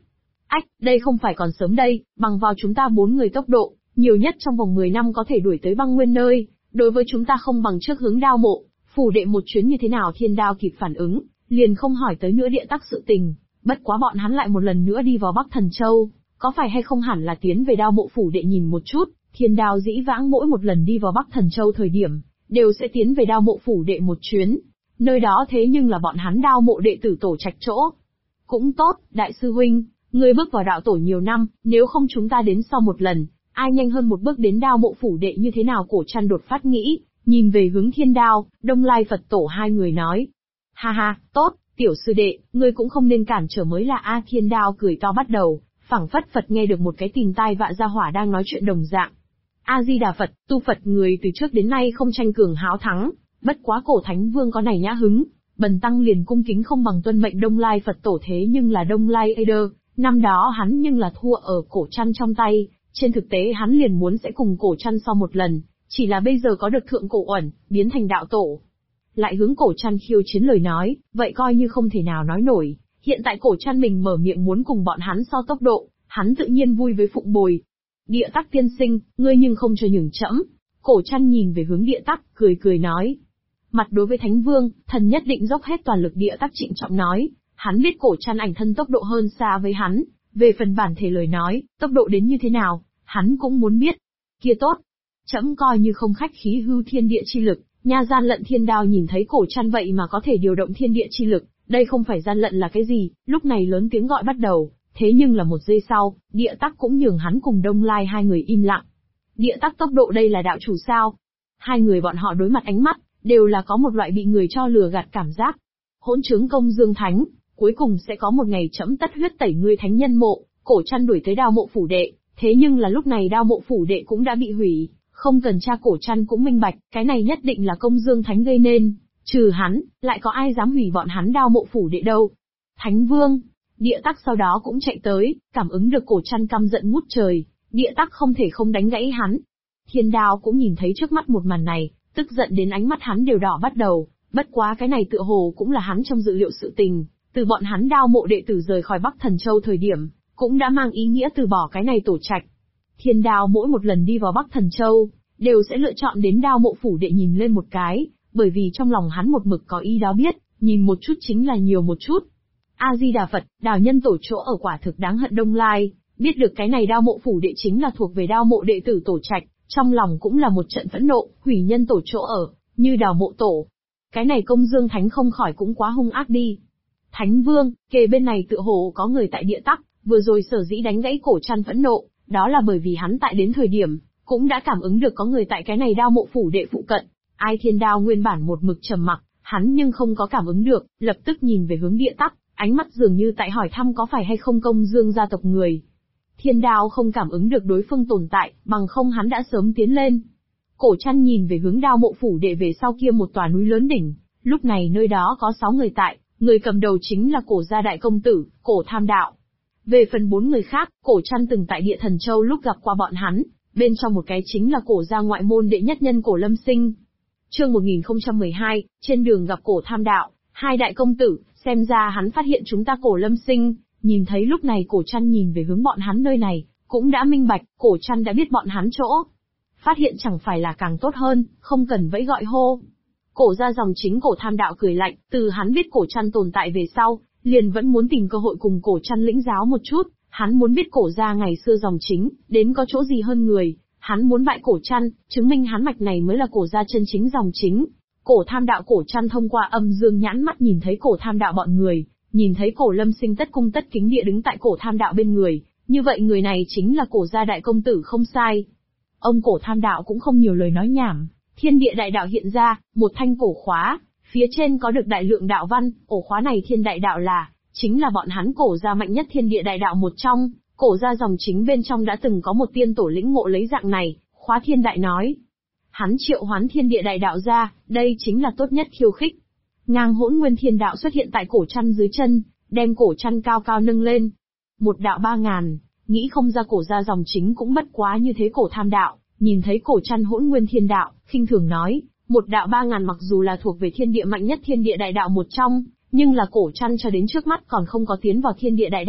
Ách, đây không phải còn sớm đây, bằng vào chúng ta 4 người tốc độ, nhiều nhất trong vòng 10 năm có thể đuổi tới băng nguyên nơi, đối với chúng ta không bằng trước hướng đao mộ, phủ đệ một chuyến như thế nào. Thiên Đao kịp phản ứng, liền không hỏi tới nữa địa tắc sự tình, bất quá bọn hắn lại một lần nữa đi vào Bắc Thần Châu, có phải hay không hẳn là tiến về đao mộ phủ đệ nhìn một chút. Thiên Đao dĩ vãng mỗi một lần đi vào Bắc Thần Châu thời điểm, đều sẽ tiến về đao mộ phủ đệ một chuyến, nơi đó thế nhưng là bọn hắn đao mộ đệ tử tổ trạch chỗ. Cũng tốt, đại sư huynh, ngươi bước vào đạo tổ nhiều năm, nếu không chúng ta đến sau một lần, ai nhanh hơn một bước đến đao mộ phủ đệ như thế nào. Cổ Trăn đột phát nghĩ, nhìn về hướng Thiên Đao, Đông Lai Phật Tổ hai người nói. Ha ha, tốt, tiểu sư đệ, ngươi cũng không nên cản trở mới là a. Thiên Đao cười to bắt đầu, phảng phất Phật nghe được một cái tìm tai vạ gia hỏa đang nói chuyện đồng dạng. A-di-đà Phật, tu Phật người từ trước đến nay không tranh cường háo thắng, bất quá Cổ Thánh Vương có này nhã hứng, bần tăng liền cung kính không bằng tuân mệnh Đông Lai Phật Tổ. Thế nhưng là Đông Lai Eder, năm đó hắn nhưng là thua ở Cổ Trăn trong tay, trên thực tế hắn liền muốn sẽ cùng Cổ Trăn so một lần, chỉ là bây giờ có được thượng cổ uẩn, biến thành đạo tổ. Lại hướng Cổ Trăn khiêu chiến lời nói, vậy coi như không thể nào nói nổi, hiện tại Cổ Trăn mình mở miệng muốn cùng bọn hắn so tốc độ, hắn tự nhiên vui với phụng bồi. Địa Tắc tiên sinh, ngươi nhưng không cho nhường trẫm. Cổ Trăn nhìn về hướng Địa Tắc, cười cười nói. Mặt đối với Thánh Vương, thần nhất định dốc hết toàn lực. Địa Tắc trịnh trọng nói, hắn biết Cổ Trăn ảnh thân tốc độ hơn xa với hắn, về phần bản thể lời nói, tốc độ đến như thế nào, hắn cũng muốn biết. Kia tốt, trẫm coi như không khách khí hưu thiên địa chi lực. Nha gian lận. Thiên Đao nhìn thấy Cổ Trăn vậy mà có thể điều động thiên địa chi lực, đây không phải gian lận là cái gì, lúc này lớn tiếng gọi bắt đầu. Thế nhưng là một giây sau, Địa Tắc cũng nhường hắn cùng Đông Lai hai người im lặng. Địa Tắc tốc độ đây là đạo chủ sao? Hai người bọn họ đối mặt ánh mắt, đều là có một loại bị người cho lừa gạt cảm giác. Hỗn chứng công dương thánh, cuối cùng sẽ có một ngày trẫm tất huyết tẩy ngươi thánh nhân mộ. Cổ Trăn đuổi tới đao mộ phủ đệ, thế nhưng là lúc này đao mộ phủ đệ cũng đã bị hủy, không cần tra Cổ Trăn cũng minh bạch, cái này nhất định là công dương thánh gây nên, trừ hắn, lại có ai dám hủy bọn hắn đao mộ phủ đệ đâu. Thánh Vương. Địa Tắc sau đó cũng chạy tới, cảm ứng được Cổ Trăn căm giận ngút trời, Địa Tắc không thể không đánh gãy hắn. Thiên Đao cũng nhìn thấy trước mắt một màn này, tức giận đến ánh mắt hắn đều đỏ bắt đầu, bất quá cái này tựa hồ cũng là hắn trong dự liệu sự tình, từ bọn hắn đao mộ đệ tử rời khỏi Bắc Thần Châu thời điểm, cũng đã mang ý nghĩa từ bỏ cái này tổ trạch. Thiên Đao mỗi một lần đi vào Bắc Thần Châu, đều sẽ lựa chọn đến đao mộ phủ đệ nhìn lên một cái, bởi vì trong lòng hắn một mực có ý đó biết, nhìn một chút chính là nhiều một chút. A-di-đà Phật, đào nhân tổ chỗ ở quả thực đáng hận. Đông Lai, biết được cái này đao mộ phủ đệ chính là thuộc về đao mộ đệ tử tổ trạch, trong lòng cũng là một trận phẫn nộ, hủy nhân tổ chỗ ở, như đào mộ tổ. Cái này công dương thánh không khỏi cũng quá hung ác đi. Thánh Vương, kề bên này tựa hồ có người tại Địa Tắc, vừa rồi sở dĩ đánh gãy Cổ Trăn phẫn nộ, đó là bởi vì hắn tại đến thời điểm, cũng đã cảm ứng được có người tại cái này đao mộ phủ đệ phụ cận. Ai Thiên Đao nguyên bản một mực trầm mặc, hắn nhưng không có cảm ứng được, lập tức nhìn về hướng Địa Tắc, ánh mắt dường như tại hỏi thăm có phải hay không công dương gia tộc người. Thiên Đao không cảm ứng được đối phương tồn tại, bằng không hắn đã sớm tiến lên. Cổ Trăn nhìn về hướng đao mộ phủ đệ về sau kia một tòa núi lớn đỉnh, lúc này nơi đó có 6 người tại, người cầm đầu chính là Cổ gia đại công tử, Cổ Tham Đạo. Về phần 4 người khác, Cổ Trăn từng tại Địa Thần Châu lúc gặp qua bọn hắn, bên trong một cái chính là Cổ gia ngoại môn đệ nhất nhân Cổ Lâm Sinh. Chương 1012, trên đường gặp Cổ Tham Đạo, hai đại công tử, xem ra hắn phát hiện chúng ta. Cổ Lâm Sinh, nhìn thấy lúc này Cổ Trăn nhìn về hướng bọn hắn nơi này, cũng đã minh bạch, Cổ Trăn đã biết bọn hắn chỗ. Phát hiện chẳng phải là càng tốt hơn, không cần vẫy gọi hô. Cổ gia dòng chính Cổ Tham Đạo cười lạnh, từ hắn biết Cổ Trăn tồn tại về sau, liền vẫn muốn tìm cơ hội cùng Cổ Trăn lĩnh giáo một chút, hắn muốn biết Cổ gia ngày xưa dòng chính, đến có chỗ gì hơn người, hắn muốn bại Cổ Trăn, chứng minh hắn mạch này mới là Cổ gia chân chính dòng chính. Cổ Tham Đạo Cổ Trăn thông qua âm dương nhãn mắt nhìn thấy Cổ Tham Đạo bọn người, nhìn thấy Cổ Lâm Sinh tất cung tất kính địa đứng tại Cổ Tham Đạo bên người, như vậy người này chính là Cổ gia đại công tử không sai. Ông Cổ Tham Đạo cũng không nhiều lời nói nhảm, thiên địa đại đạo hiện ra, một thanh cổ khóa, phía trên có được đại lượng đạo văn, ổ khóa này thiên đại đạo chính là bọn hắn Cổ gia mạnh nhất thiên địa đại đạo một trong, Cổ gia dòng chính bên trong đã từng có một tiên tổ lĩnh ngộ lấy dạng này, khóa thiên đại nói. Hắn triệu hoán thiên địa đại đạo ra, đây chính là tốt nhất khiêu khích. Ngang hỗn nguyên thiên đạo xuất hiện tại Cổ Trăn dưới chân, đem Cổ Trăn cao cao nâng lên. Một đạo 3000, nghĩ không ra Cổ gia dòng chính cũng bất quá như thế. Cổ Tham Đạo, nhìn thấy Cổ Trăn hỗn nguyên thiên đạo, khinh thường nói, một đạo 3000 mặc dù là thuộc về thiên địa mạnh nhất thiên địa đại đạo một trong, nhưng là Cổ Trăn cho đến trước mắt còn không có tiến vào thiên địa đại đạo,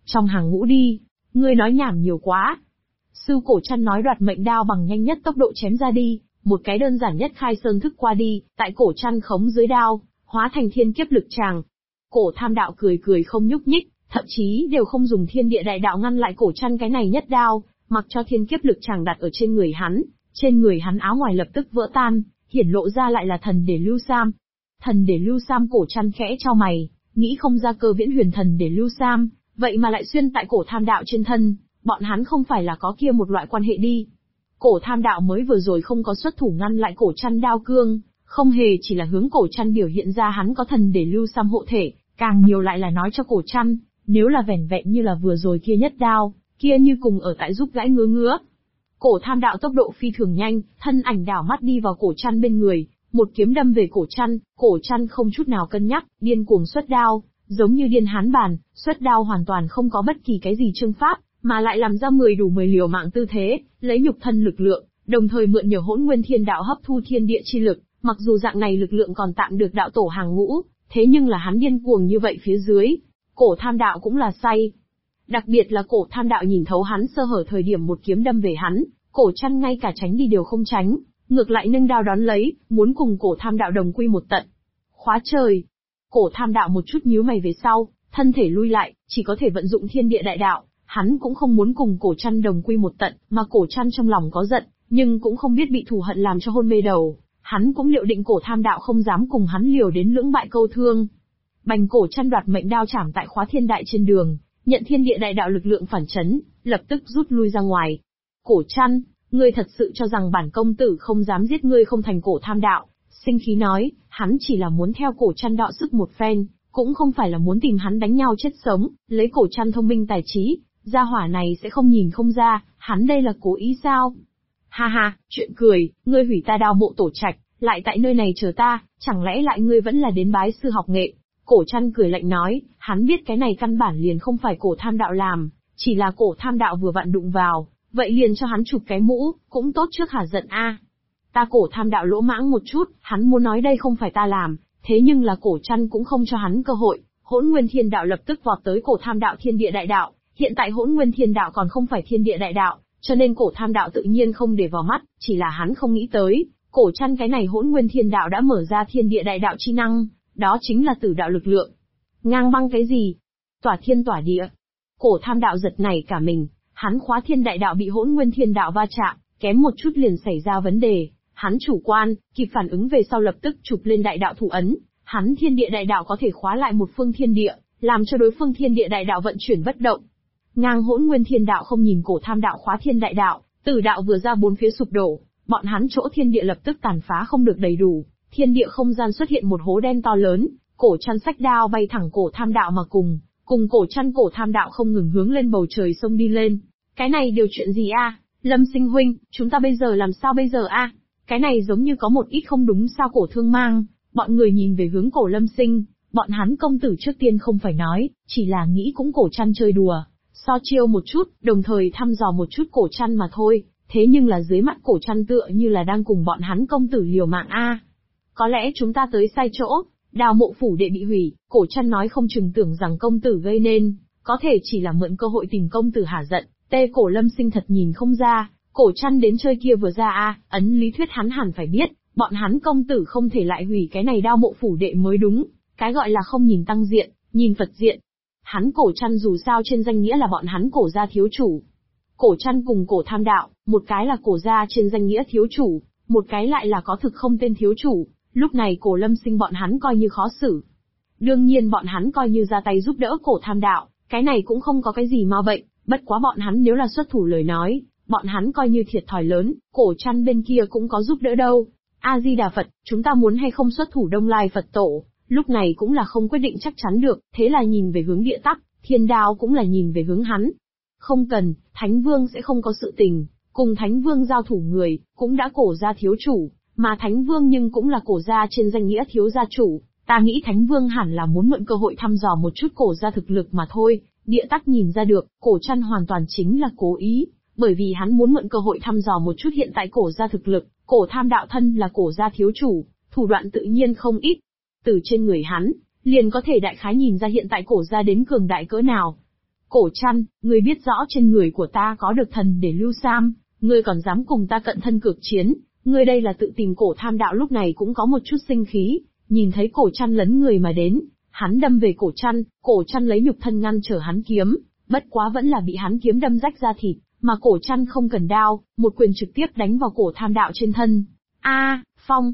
trong hàng ngũ đi. Ngươi nói nhảm nhiều quá. Sư Cổ Trăn nói đoạt mệnh đao bằng nhanh nhất tốc độ chém ra đi, một cái đơn giản nhất khai sơn thức qua đi, tại Cổ Trăn khống dưới đao, hóa thành thiên kiếp lực tràng. Cổ Tham Đạo cười cười không nhúc nhích, thậm chí đều không dùng thiên địa đại đạo ngăn lại Cổ Trăn cái này nhất đao, mặc cho thiên kiếp lực tràng đặt ở trên người hắn áo ngoài lập tức vỡ tan, hiển lộ ra lại là thần để lưu sam. Thần để lưu sam Cổ Trăn khẽ chau mày, nghĩ không ra Cơ Viễn Huyền thần để lưu sam, vậy mà lại xuyên tại Cổ Tham Đạo trên thân, bọn hắn không phải là có kia một loại quan hệ đi. Cổ Tham Đạo mới vừa rồi không có xuất thủ ngăn lại Cổ Trăn đao cương, không hề chỉ là hướng Cổ Trăn biểu hiện ra hắn có thần để lưu sam hộ thể, càng nhiều lại là nói cho Cổ Trăn, nếu là vẻn vẹn như là vừa rồi kia nhất đao, kia như cùng ở tại giúp gãy ngứa. Cổ Tham Đạo tốc độ phi thường nhanh, thân ảnh đảo mắt đi vào Cổ Trăn bên người, một kiếm đâm về Cổ Trăn không chút nào cân nhắc, điên cuồng xuất đao, giống như điên hán bàn, xuất đao hoàn toàn không có bất kỳ cái gì chương pháp, mà lại làm ra 10 liều mạng tư thế, lấy nhục thân lực lượng, đồng thời mượn nhờ Hỗn Nguyên Thiên Đạo hấp thu thiên địa chi lực, mặc dù dạng này lực lượng còn tạm được đạo tổ hàng ngũ, thế nhưng là hắn điên cuồng như vậy phía dưới, Cổ Tham Đạo cũng là say. Đặc biệt là Cổ Tham Đạo nhìn thấu hắn sơ hở thời điểm một kiếm đâm về hắn, Cổ Trăn ngay cả tránh đi đều không tránh, ngược lại nâng đao đón lấy, muốn cùng Cổ Tham Đạo đồng quy một tận. Khóa trời! Cổ Tham Đạo một chút nhíu mày về sau, thân thể lui lại, chỉ có thể vận dụng thiên địa đại đạo, hắn cũng không muốn cùng Cổ Trăn đồng quy một tận, mà Cổ Trăn trong lòng có giận, nhưng cũng không biết bị thù hận làm cho hôn mê đầu, hắn cũng liệu định Cổ Tham Đạo không dám cùng hắn liều đến lưỡng bại câu thương. Bành Cổ Trăn đoạt mệnh đao chảm tại Khóa Thiên Đại trên đường, nhận thiên địa đại đạo lực lượng phản chấn, lập tức rút lui ra ngoài. Cổ Trăn, ngươi thật sự cho rằng bản công tử không dám giết ngươi không thành? Cổ Tham Đạo sinh khí nói, hắn chỉ là muốn theo Cổ Trăn đọ sức một phen, cũng không phải là muốn tìm hắn đánh nhau chết sống, lấy Cổ Trăn thông minh tài trí, gia hỏa này sẽ không nhìn không ra, hắn đây là cố ý sao? Ha ha, chuyện cười, ngươi hủy ta Đao Mộ tổ trạch, lại tại nơi này chờ ta, chẳng lẽ lại ngươi vẫn là đến bái sư học nghệ? Cổ Trăn cười lạnh nói, hắn biết cái này căn bản liền không phải Cổ Tham Đạo làm, chỉ là Cổ Tham Đạo vừa vặn đụng vào, vậy liền cho hắn chụp cái mũ, cũng tốt trước hả giận a. Ta Cổ Tham Đạo lỗ mãng một chút, hắn muốn nói đây không phải ta làm, thế nhưng là Cổ Trăn cũng không cho hắn cơ hội, Hỗn Nguyên Thiên Đạo lập tức vọt tới Cổ Tham Đạo thiên địa đại đạo, hiện tại Hỗn Nguyên Thiên Đạo còn không phải thiên địa đại đạo, cho nên Cổ Tham Đạo tự nhiên không để vào mắt, chỉ là hắn không nghĩ tới, Cổ Trăn cái này Hỗn Nguyên Thiên Đạo đã mở ra thiên địa đại đạo chi năng, đó chính là tử đạo lực lượng. Ngang băng cái gì? Tỏa thiên tỏa địa. Cổ Tham Đạo giật nảy cả mình, hắn Khóa Thiên Đại Đạo bị Hỗn Nguyên Thiên Đạo va chạm, kém một chút liền xảy ra vấn đề, hắn chủ quan, kịp phản ứng về sau lập tức chụp lên đại đạo thủ ấn, hắn thiên địa đại đạo có thể khóa lại một phương thiên địa, làm cho đối phương thiên địa đại đạo vận chuyển bất động. Ngang Hỗn Nguyên Thiên Đạo không nhìn Cổ Tham Đạo Khóa Thiên Đại Đạo, tử đạo vừa ra bốn phía sụp đổ, bọn hắn chỗ thiên địa lập tức tàn phá không được đầy đủ, thiên địa không gian xuất hiện một hố đen to lớn, Cổ Trăn xách đao bay thẳng Cổ Tham Đạo mà cùng Cổ Trăn Cổ Tham Đạo không ngừng hướng lên bầu trời sông đi lên. Cái này điều chuyện gì a? Lâm Sinh huynh, chúng ta bây giờ làm sao bây giờ a? Cái này giống như có một ít không đúng sao? Cổ Thương Mang, bọn người nhìn về hướng Cổ Lâm Sinh, bọn hắn công tử trước tiên không phải nói, chỉ là nghĩ cũng Cổ Trăn chơi đùa, so chiêu một chút, đồng thời thăm dò một chút Cổ Trăn mà thôi, thế nhưng là dưới mắt Cổ Trăn tựa như là đang cùng bọn hắn công tử liều mạng a. Có lẽ chúng ta tới sai chỗ, Đao Mộ phủ đệ bị hủy, Cổ Trăn nói không chừng tưởng rằng công tử gây nên, có thể chỉ là mượn cơ hội tìm công tử hả giận. Tê Cổ Lâm Sinh thật nhìn không ra, Cổ Trăn đến chơi kia vừa ra a, ấn lý thuyết hắn hẳn phải biết, bọn hắn công tử không thể lại hủy cái này Đao Mộ phủ đệ mới đúng, cái gọi là không nhìn tăng diện, nhìn Phật diện. Hắn Cổ Trăn dù sao trên danh nghĩa là bọn hắn Cổ gia thiếu chủ. Cổ Trăn cùng Cổ Tham Đạo, một cái là Cổ gia trên danh nghĩa thiếu chủ, một cái lại là có thực không tên thiếu chủ, lúc này Cổ Lâm Sinh bọn hắn coi như khó xử. Đương nhiên bọn hắn coi như ra tay giúp đỡ Cổ Tham Đạo, cái này cũng không có cái gì ma bệnh, bất quá bọn hắn nếu là xuất thủ lời nói, bọn hắn coi như thiệt thòi lớn, Cổ Trăn bên kia cũng có giúp đỡ đâu. A-di-đà Phật, chúng ta muốn hay không xuất thủ Đông Lai Phật Tổ, lúc này cũng là không quyết định chắc chắn được, thế là nhìn về hướng Địa Tắc, Thiên Đao cũng là nhìn về hướng hắn. Không cần, Thánh Vương sẽ không có sự tình, cùng Thánh Vương giao thủ người, cũng đã Cổ gia thiếu chủ, mà Thánh Vương nhưng cũng là Cổ gia trên danh nghĩa thiếu gia chủ, ta nghĩ Thánh Vương hẳn là muốn mượn cơ hội thăm dò một chút Cổ gia thực lực mà thôi. Địa Tắc nhìn ra được, Cổ Trăn hoàn toàn chính là cố ý, bởi vì hắn muốn mượn cơ hội thăm dò một chút hiện tại Cổ gia thực lực, Cổ Tham Đạo thân là Cổ gia thiếu chủ, thủ đoạn tự nhiên không ít. Từ trên người hắn, liền có thể đại khái nhìn ra hiện tại Cổ gia đến cường đại cỡ nào. Cổ Trăn, ngươi biết rõ trên người của ta có được thần để lưu sam, ngươi còn dám cùng ta cận thân cược chiến, ngươi đây là tự tìm. Cổ Tham Đạo lúc này cũng có một chút sinh khí, nhìn thấy Cổ Trăn lấn người mà đến, hắn đâm về Cổ Trăn lấy nhục thân ngăn trở hắn kiếm, bất quá vẫn là bị hắn kiếm đâm rách ra thịt, mà Cổ Trăn không cần đao, một quyền trực tiếp đánh vào Cổ Tham Đạo trên thân. Phong,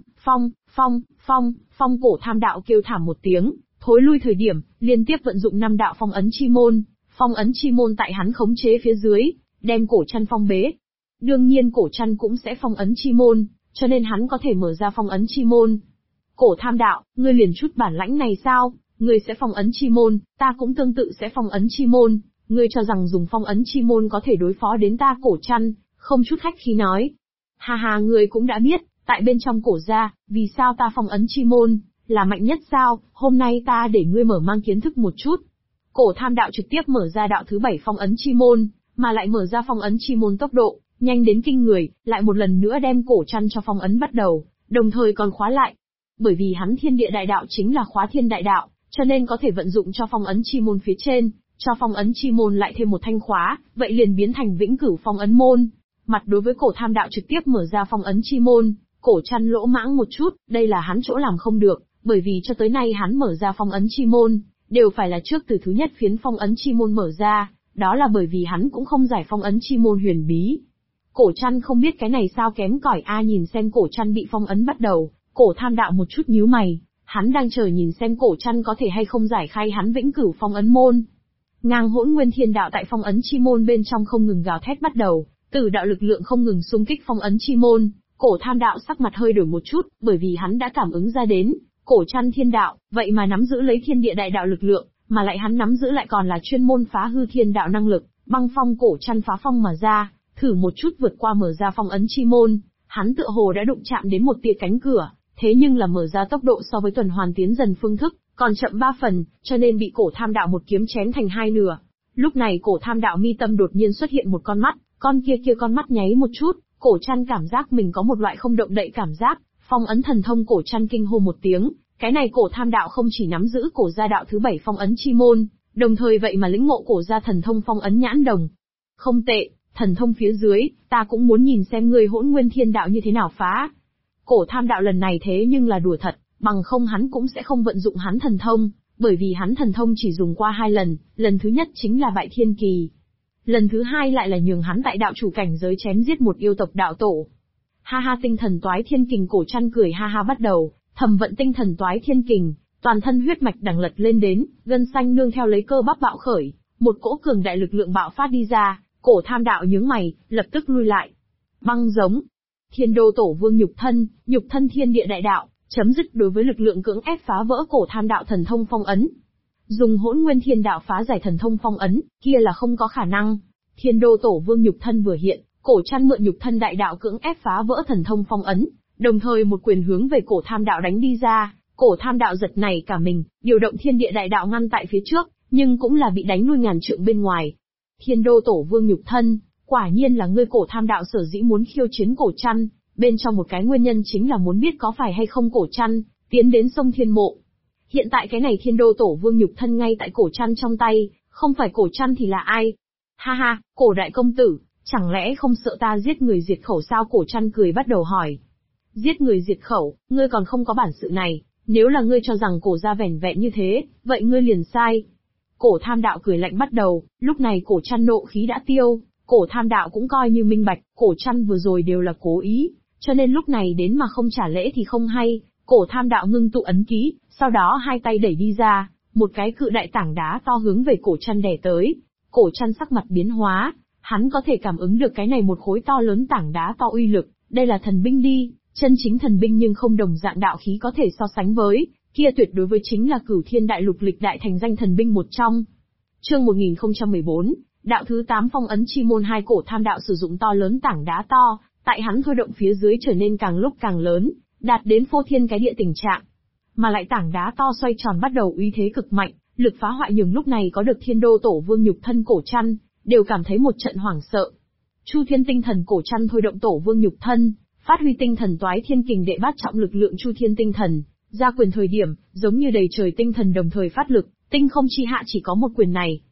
Cổ Tham Đạo kêu thảm một tiếng, thối lui thời điểm, liên tiếp vận dụng 5 đạo phong ấn chi môn. Phong ấn chi môn tại hắn khống chế phía dưới, đem Cổ Trăn phong bế. Đương nhiên Cổ Trăn cũng sẽ phong ấn chi môn, cho nên hắn có thể mở ra phong ấn chi môn. Cổ Tham Đạo, ngươi liền chút bản lãnh này sao? Ngươi sẽ phong ấn chi môn, ta cũng tương tự sẽ phong ấn chi môn. Ngươi cho rằng dùng phong ấn chi môn có thể đối phó đến ta? Cổ Trăn không chút khách khí nói. Ha, ngươi cũng đã biết, tại bên trong Cổ gia, vì sao ta phong ấn chi môn, là mạnh nhất sao? Hôm nay ta để ngươi mở mang kiến thức một chút. Cổ Tham Đạo trực tiếp mở ra đạo thứ 7 phong ấn chi môn, mà lại mở ra phong ấn chi môn tốc độ nhanh đến kinh người, lại một lần nữa đem Cổ Trăn cho phong ấn bắt đầu, đồng thời còn khóa lại. Bởi vì hắn thiên địa đại đạo chính là khóa thiên đại đạo, cho nên có thể vận dụng cho phong ấn chi môn phía trên, cho phong ấn chi môn lại thêm một thanh khóa, vậy liền biến thành vĩnh cửu phong ấn môn. Mặt đối với Cổ Tham Đạo trực tiếp mở ra phong ấn chi môn, Cổ Trăn lỗ mãng một chút, đây là hắn chỗ làm không được, bởi vì cho tới nay hắn mở ra phong ấn chi môn, đều phải là trước từ thứ nhất phiến phong ấn chi môn mở ra, đó là bởi vì hắn cũng không giải phong ấn chi môn huyền bí. Cổ Trăn không biết cái này sao kém cỏi nhìn xem Cổ Trăn bị phong ấn bắt đầu, Cổ Tham Đạo một chút nhíu mày, hắn đang chờ nhìn xem Cổ Trăn có thể hay không giải khai hắn vĩnh cửu phong ấn môn. Ngang Hỗn Nguyên Thiên Đạo tại phong ấn chi môn bên trong không ngừng gào thét bắt đầu, tử đạo lực lượng không ngừng xung kích phong ấn chi môn. Cổ Tham Đạo sắc mặt hơi đổi một chút, bởi vì hắn đã cảm ứng ra đến, Cổ Trăn thiên đạo, vậy mà nắm giữ lấy thiên địa đại đạo lực lượng, mà lại hắn nắm giữ lại còn là chuyên môn phá hư thiên đạo năng lực, băng phong. Cổ Trăn phá phong mà ra, thử một chút vượt qua mở ra phong ấn chi môn, hắn tựa hồ đã đụng chạm đến một tia cánh cửa, thế nhưng là mở ra tốc độ so với tuần hoàn tiến dần phương thức, còn chậm 3 phần, cho nên bị Cổ Tham Đạo một kiếm chém thành 2 nửa. Lúc này Cổ Tham Đạo mi tâm đột nhiên xuất hiện một con mắt, con kia con mắt nháy một chút, Cổ Trăn cảm giác mình có một loại không động đậy cảm giác, phong ấn thần thông. Cổ Trăn kinh hô một tiếng, cái này Cổ Tham Đạo không chỉ nắm giữ Cổ gia đạo thứ 7 phong ấn chi môn, đồng thời vậy mà lĩnh ngộ Cổ gia thần thông phong ấn nhãn đồng. Không tệ, thần thông phía dưới, ta cũng muốn nhìn xem ngươi Hỗn Nguyên Thiên Đạo như thế nào phá. Cổ Tham Đạo lần này thế nhưng là đùa thật, bằng không hắn cũng sẽ không vận dụng hắn thần thông, bởi vì hắn thần thông chỉ dùng qua 2 lần, lần thứ nhất chính là bại thiên kỳ. Lần thứ 2 lại là nhường hắn tại đạo chủ cảnh giới chém giết một yêu tộc đạo tổ. Ha, tinh thần toái thiên kình. Cổ Trăn cười ha bắt đầu, thầm vận tinh thần toái thiên kình, toàn thân huyết mạch đằng lật lên đến, gân xanh nương theo lấy cơ bắp bạo khởi, một cỗ cường đại lực lượng bạo phát đi ra. Cổ Tham Đạo nhướng mày, lập tức lui lại. Băng giống. Thiên Đô Tổ Vương nhục thân thiên địa đại đạo, chấm dứt đối với lực lượng cưỡng ép phá vỡ Cổ Tham Đạo thần thông phong ấn. Dùng Hỗn Nguyên Thiên Đạo phá giải thần thông phong ấn, kia là không có khả năng. Thiên Đô Tổ Vương nhục thân vừa hiện, Cổ Trăn mượn nhục thân đại đạo cưỡng ép phá vỡ thần thông phong ấn, đồng thời một quyền hướng về Cổ Tham Đạo đánh đi ra. Cổ Tham Đạo giật nảy cả mình, điều động thiên địa đại đạo ngăn tại phía trước, nhưng cũng là bị đánh lui ngàn trượng bên ngoài. Thiên Đô Tổ Vương nhục thân, quả nhiên là ngươi. Cổ Tham Đạo sở dĩ muốn khiêu chiến Cổ Trăn, bên trong một cái nguyên nhân chính là muốn biết có phải hay không Cổ Trăn tiến đến sông Thiên Mộ. Hiện tại cái này Thiên Đô Tổ Vương nhục thân ngay tại Cổ Trăn trong tay, không phải Cổ Trăn thì là ai? Ha, Cổ đại công tử, chẳng lẽ không sợ ta giết người diệt khẩu sao? Cổ Trăn cười bắt đầu hỏi. Giết người diệt khẩu, ngươi còn không có bản sự này, nếu là ngươi cho rằng Cổ gia vẻn vẹn như thế, vậy ngươi liền sai. Cổ Tham Đạo cười lạnh bắt đầu, lúc này Cổ Trăn nộ khí đã tiêu, Cổ Tham Đạo cũng coi như minh bạch, Cổ Trăn vừa rồi đều là cố ý, cho nên lúc này đến mà không trả lễ thì không hay. Cổ Tham Đạo ngưng tụ ấn ký, sau đó hai tay đẩy đi ra, một cái cự đại tảng đá to hướng về Cổ Trăn đè tới. Cổ Trăn sắc mặt biến hóa, hắn có thể cảm ứng được cái này một khối to lớn tảng đá to uy lực, đây là thần binh đi, chân chính thần binh nhưng không đồng dạng đạo khí có thể so sánh với, kia tuyệt đối với chính là Cửu Thiên Đại Lục lịch đại thành danh thần binh một trong. Chương 1014, đạo thứ 8 phong ấn chi môn 2. Cổ Tham Đạo sử dụng to lớn tảng đá to, tại hắn thôi động phía dưới trở nên càng lúc càng lớn, đạt đến phô thiên cái địa tình trạng. Mà lại tảng đá to xoay tròn bắt đầu uy thế cực mạnh, lực phá hoại nhường lúc này có được Thiên Đô Tổ Vương nhục thân Cổ Trăn, đều cảm thấy một trận hoảng sợ. Chu Thiên tinh thần. Cổ Trăn thôi động Tổ Vương nhục thân, phát huy tinh thần toái thiên kình đệ bát trọng lực lượng Chu Thiên tinh thần, ra quyền thời điểm, giống như đầy trời tinh thần đồng thời phát lực, tinh không chi hạ chỉ có một quyền này.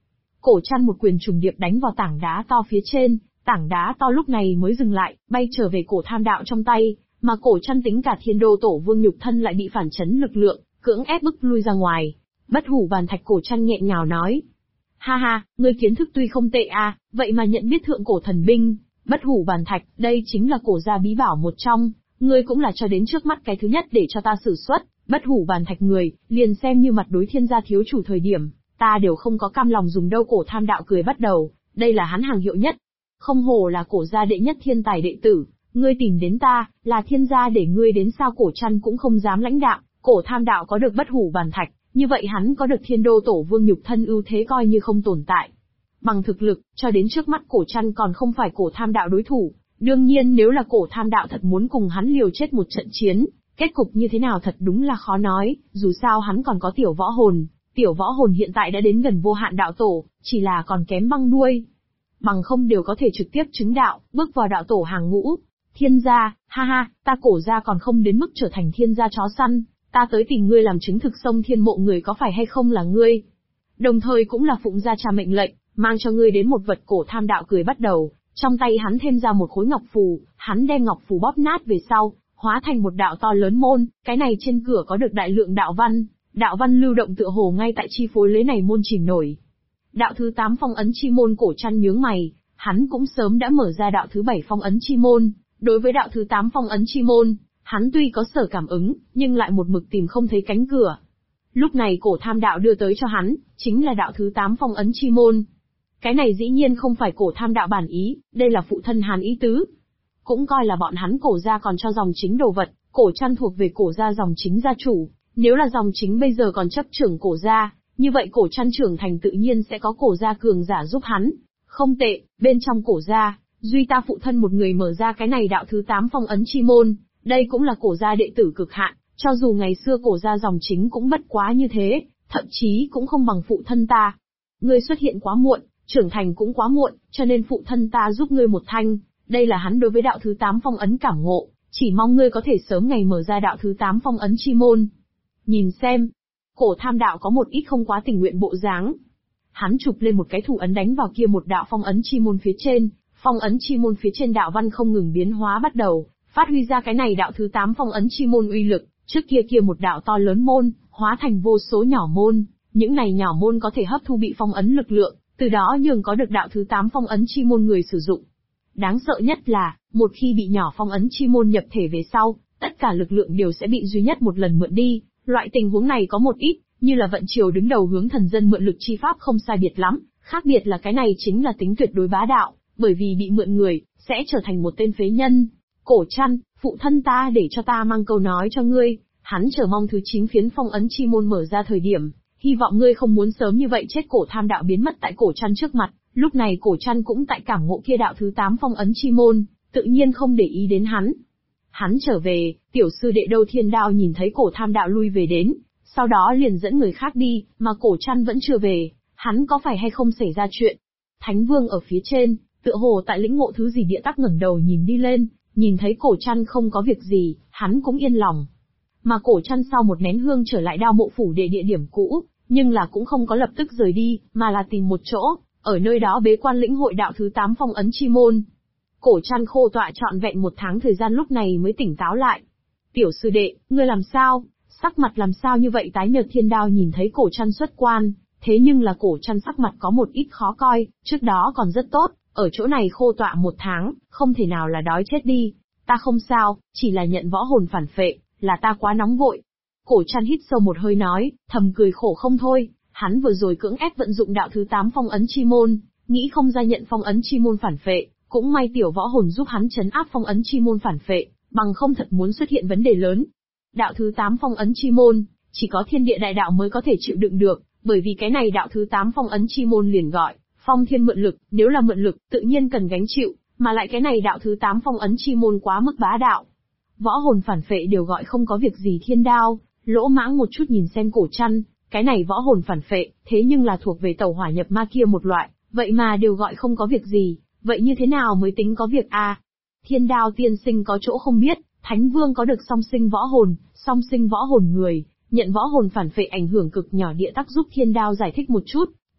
Cổ Trăn một quyền trùng điệp đánh vào tảng đá to phía trên, tảng đá to lúc này mới dừng lại, bay trở về cổ tham đạo trong tay, mà Cổ Trăn tính cả Thiên Đô Tổ Vương nhục thân lại bị phản chấn lực lượng, cưỡng ép bức lui ra ngoài. Bất Hủ Bàn Thạch Cổ Trăn nghẹn ngào nói. Ha ha, ngươi kiến thức tuy không tệ à, vậy mà nhận biết thượng cổ thần binh. Bất Hủ Bàn Thạch, đây chính là cổ gia bí bảo một trong, ngươi cũng là cho đến trước mắt cái thứ nhất để cho ta sử xuất. Bất Hủ Bàn Thạch người, liền xem như mặt đối Thiên gia thiếu chủ thời điểm, ta đều không có cam lòng dùng đâu. Cổ tham đạo cười bắt đầu, đây là hắn hàng hiệu nhất. Không hổ là cổ gia đệ nhất thiên tài đệ tử, ngươi tìm đến ta, là Thiên gia để ngươi đến sao? Cổ Trăn cũng không dám lãnh đạo, cổ tham đạo có được Bất Hủ Bàn Thạch, như vậy hắn có được Thiên Đô Tổ Vương nhục thân ưu thế coi như không tồn tại. Bằng thực lực, cho đến trước mắt Cổ Trăn còn không phải cổ tham đạo đối thủ. Đương nhiên nếu là cổ tham đạo thật muốn cùng hắn liều chết một trận chiến, kết cục như thế nào thật đúng là khó nói, dù sao hắn còn có tiểu võ hồn. Tiểu võ hồn hiện tại đã đến gần vô hạn đạo tổ, chỉ là còn kém băng đuôi. Bằng không đều có thể trực tiếp chứng đạo, bước vào đạo tổ hàng ngũ. Thiên gia, ha ha, ta cổ gia còn không đến mức trở thành thiên gia chó săn, ta tới tìm ngươi làm chứng thực sông thiên mộ người có phải hay không là ngươi. Đồng thời cũng là phụng gia cha mệnh lệnh, mang cho ngươi đến một vật. Cổ tham đạo cười bắt đầu, trong tay hắn thêm ra một khối ngọc phù, hắn đem ngọc phù bóp nát về sau, hóa thành một đạo to lớn môn, cái này trên cửa có được đại lượng đạo văn lưu động tựa hồ ngay tại chi phối lấy này môn chìm nổi. Đạo thứ 8 phong ấn chi môn. Cổ Trăn nhướng mày, hắn cũng sớm đã mở ra đạo thứ 7 phong ấn chi môn, đối với đạo thứ 8 phong ấn chi môn, hắn tuy có sở cảm ứng, nhưng lại một mực tìm không thấy cánh cửa. Lúc này cổ tham đạo đưa tới cho hắn, chính là đạo thứ 8 phong ấn chi môn. Cái này dĩ nhiên không phải cổ tham đạo bản ý, đây là phụ thân hắn ý tứ. Cũng coi là bọn hắn cổ gia còn cho dòng chính đồ vật. Cổ Trăn thuộc về cổ gia dòng chính gia chủ, nếu là dòng chính bây giờ còn chấp trưởng cổ gia, như vậy Cổ Trăn trưởng thành tự nhiên sẽ có cổ gia cường giả giúp hắn. Không tệ, bên trong cổ gia, duy ta phụ thân một người mở ra cái này đạo thứ 8 phong ấn chi môn, đây cũng là cổ gia đệ tử cực hạn, cho dù ngày xưa cổ gia dòng chính cũng bất quá như thế, thậm chí cũng không bằng phụ thân ta. Ngươi xuất hiện quá muộn, trưởng thành cũng quá muộn, cho nên phụ thân ta giúp ngươi một thanh, đây là hắn đối với đạo thứ 8 phong ấn cảm ngộ, chỉ mong ngươi có thể sớm ngày mở ra đạo thứ 8 phong ấn chi môn. Nhìn xem, cổ tham đạo có một ít không quá tình nguyện bộ dáng. Hắn chụp lên một cái thủ ấn đánh vào kia một đạo phong ấn chi môn phía trên, phong ấn chi môn phía trên đạo văn không ngừng biến hóa bắt đầu, phát huy ra cái này đạo thứ 8 phong ấn chi môn uy lực, trước kia một đạo to lớn môn, hóa thành vô số nhỏ môn, những này nhỏ môn có thể hấp thu bị phong ấn lực lượng, từ đó nhường có được đạo thứ 8 phong ấn chi môn người sử dụng. Đáng sợ nhất là, một khi bị nhỏ phong ấn chi môn nhập thể về sau, tất cả lực lượng đều sẽ bị duy nhất một lần mượn đi. Loại tình huống này có một ít, như là vận triều đứng đầu hướng thần dân mượn lực chi pháp không sai biệt lắm, khác biệt là cái này chính là tính tuyệt đối bá đạo, bởi vì bị mượn người, sẽ trở thành một tên phế nhân. Cổ Trăn, phụ thân ta để cho ta mang câu nói cho ngươi, hắn chờ mong thứ 9 phiến phong ấn chi môn mở ra thời điểm, hy vọng ngươi không muốn sớm như vậy chết. Cổ tham đạo biến mất tại Cổ Trăn trước mặt, lúc này Cổ Trăn cũng tại cảm ngộ kia đạo thứ 8 phong ấn chi môn, tự nhiên không để ý đến hắn. Hắn trở về, tiểu sư đệ đâu? Thiên Đao nhìn thấy cổ tham đạo lui về đến, sau đó liền dẫn người khác đi, mà Cổ Trăn vẫn chưa về, hắn có phải hay không xảy ra chuyện? Thánh Vương ở phía trên, tựa hồ tại lĩnh ngộ thứ gì. Địa Tắc ngẩng đầu nhìn đi lên, nhìn thấy Cổ Trăn không có việc gì, hắn cũng yên lòng. Mà Cổ Trăn sau một nén hương trở lại Đao Mộ Phủ để địa điểm cũ, nhưng là cũng không có lập tức rời đi, mà là tìm một chỗ, ở nơi đó bế quan lĩnh hội đạo thứ 8 phong ấn chi môn. Cổ Trăn khô tọa trọn vẹn 1 tháng thời gian lúc này mới tỉnh táo lại. Tiểu sư đệ, ngươi làm sao? Sắc mặt làm sao như vậy tái nhợt? Thiên Đao nhìn thấy Cổ Trăn xuất quan, thế nhưng là Cổ Trăn sắc mặt có một ít khó coi, trước đó còn rất tốt, ở chỗ này khô tọa 1 tháng, không thể nào là đói chết đi. Ta không sao, chỉ là nhận võ hồn phản phệ, là ta quá nóng vội. Cổ Trăn hít sâu một hơi nói, thầm cười khổ không thôi, hắn vừa rồi cưỡng ép vận dụng đạo thứ 8 phong ấn chi môn, nghĩ không ra nhận phong ấn chi môn phản phệ, cũng may tiểu võ hồn giúp hắn trấn áp phong ấn chi môn phản phệ, bằng không thật muốn xuất hiện vấn đề lớn. Đạo thứ 8 phong ấn chi môn, chỉ có thiên địa đại đạo mới có thể chịu đựng được, bởi vì cái này đạo thứ 8 phong ấn chi môn liền gọi, phong thiên mượn lực, nếu là mượn lực, tự nhiên cần gánh chịu, mà lại cái này đạo thứ 8 phong ấn chi môn quá mức bá đạo. Võ hồn phản phệ đều gọi không có việc gì. Thiên Đao, lỗ mãng một chút nhìn xem Cổ Trăn, cái này võ hồn phản phệ, thế nhưng là thuộc về tẩu hỏa nhập ma kia một loại, vậy mà đều gọi không có việc gì, vậy như thế nào mới tính có việc à? Thiên Đao tiên sinh có chỗ không biết, Thánh Vương có được song sinh võ hồn người, nhận võ hồn phản phệ ảnh hưởng cực nhỏ. Địa Tắc giúp Thiên Đao giải thích một chút,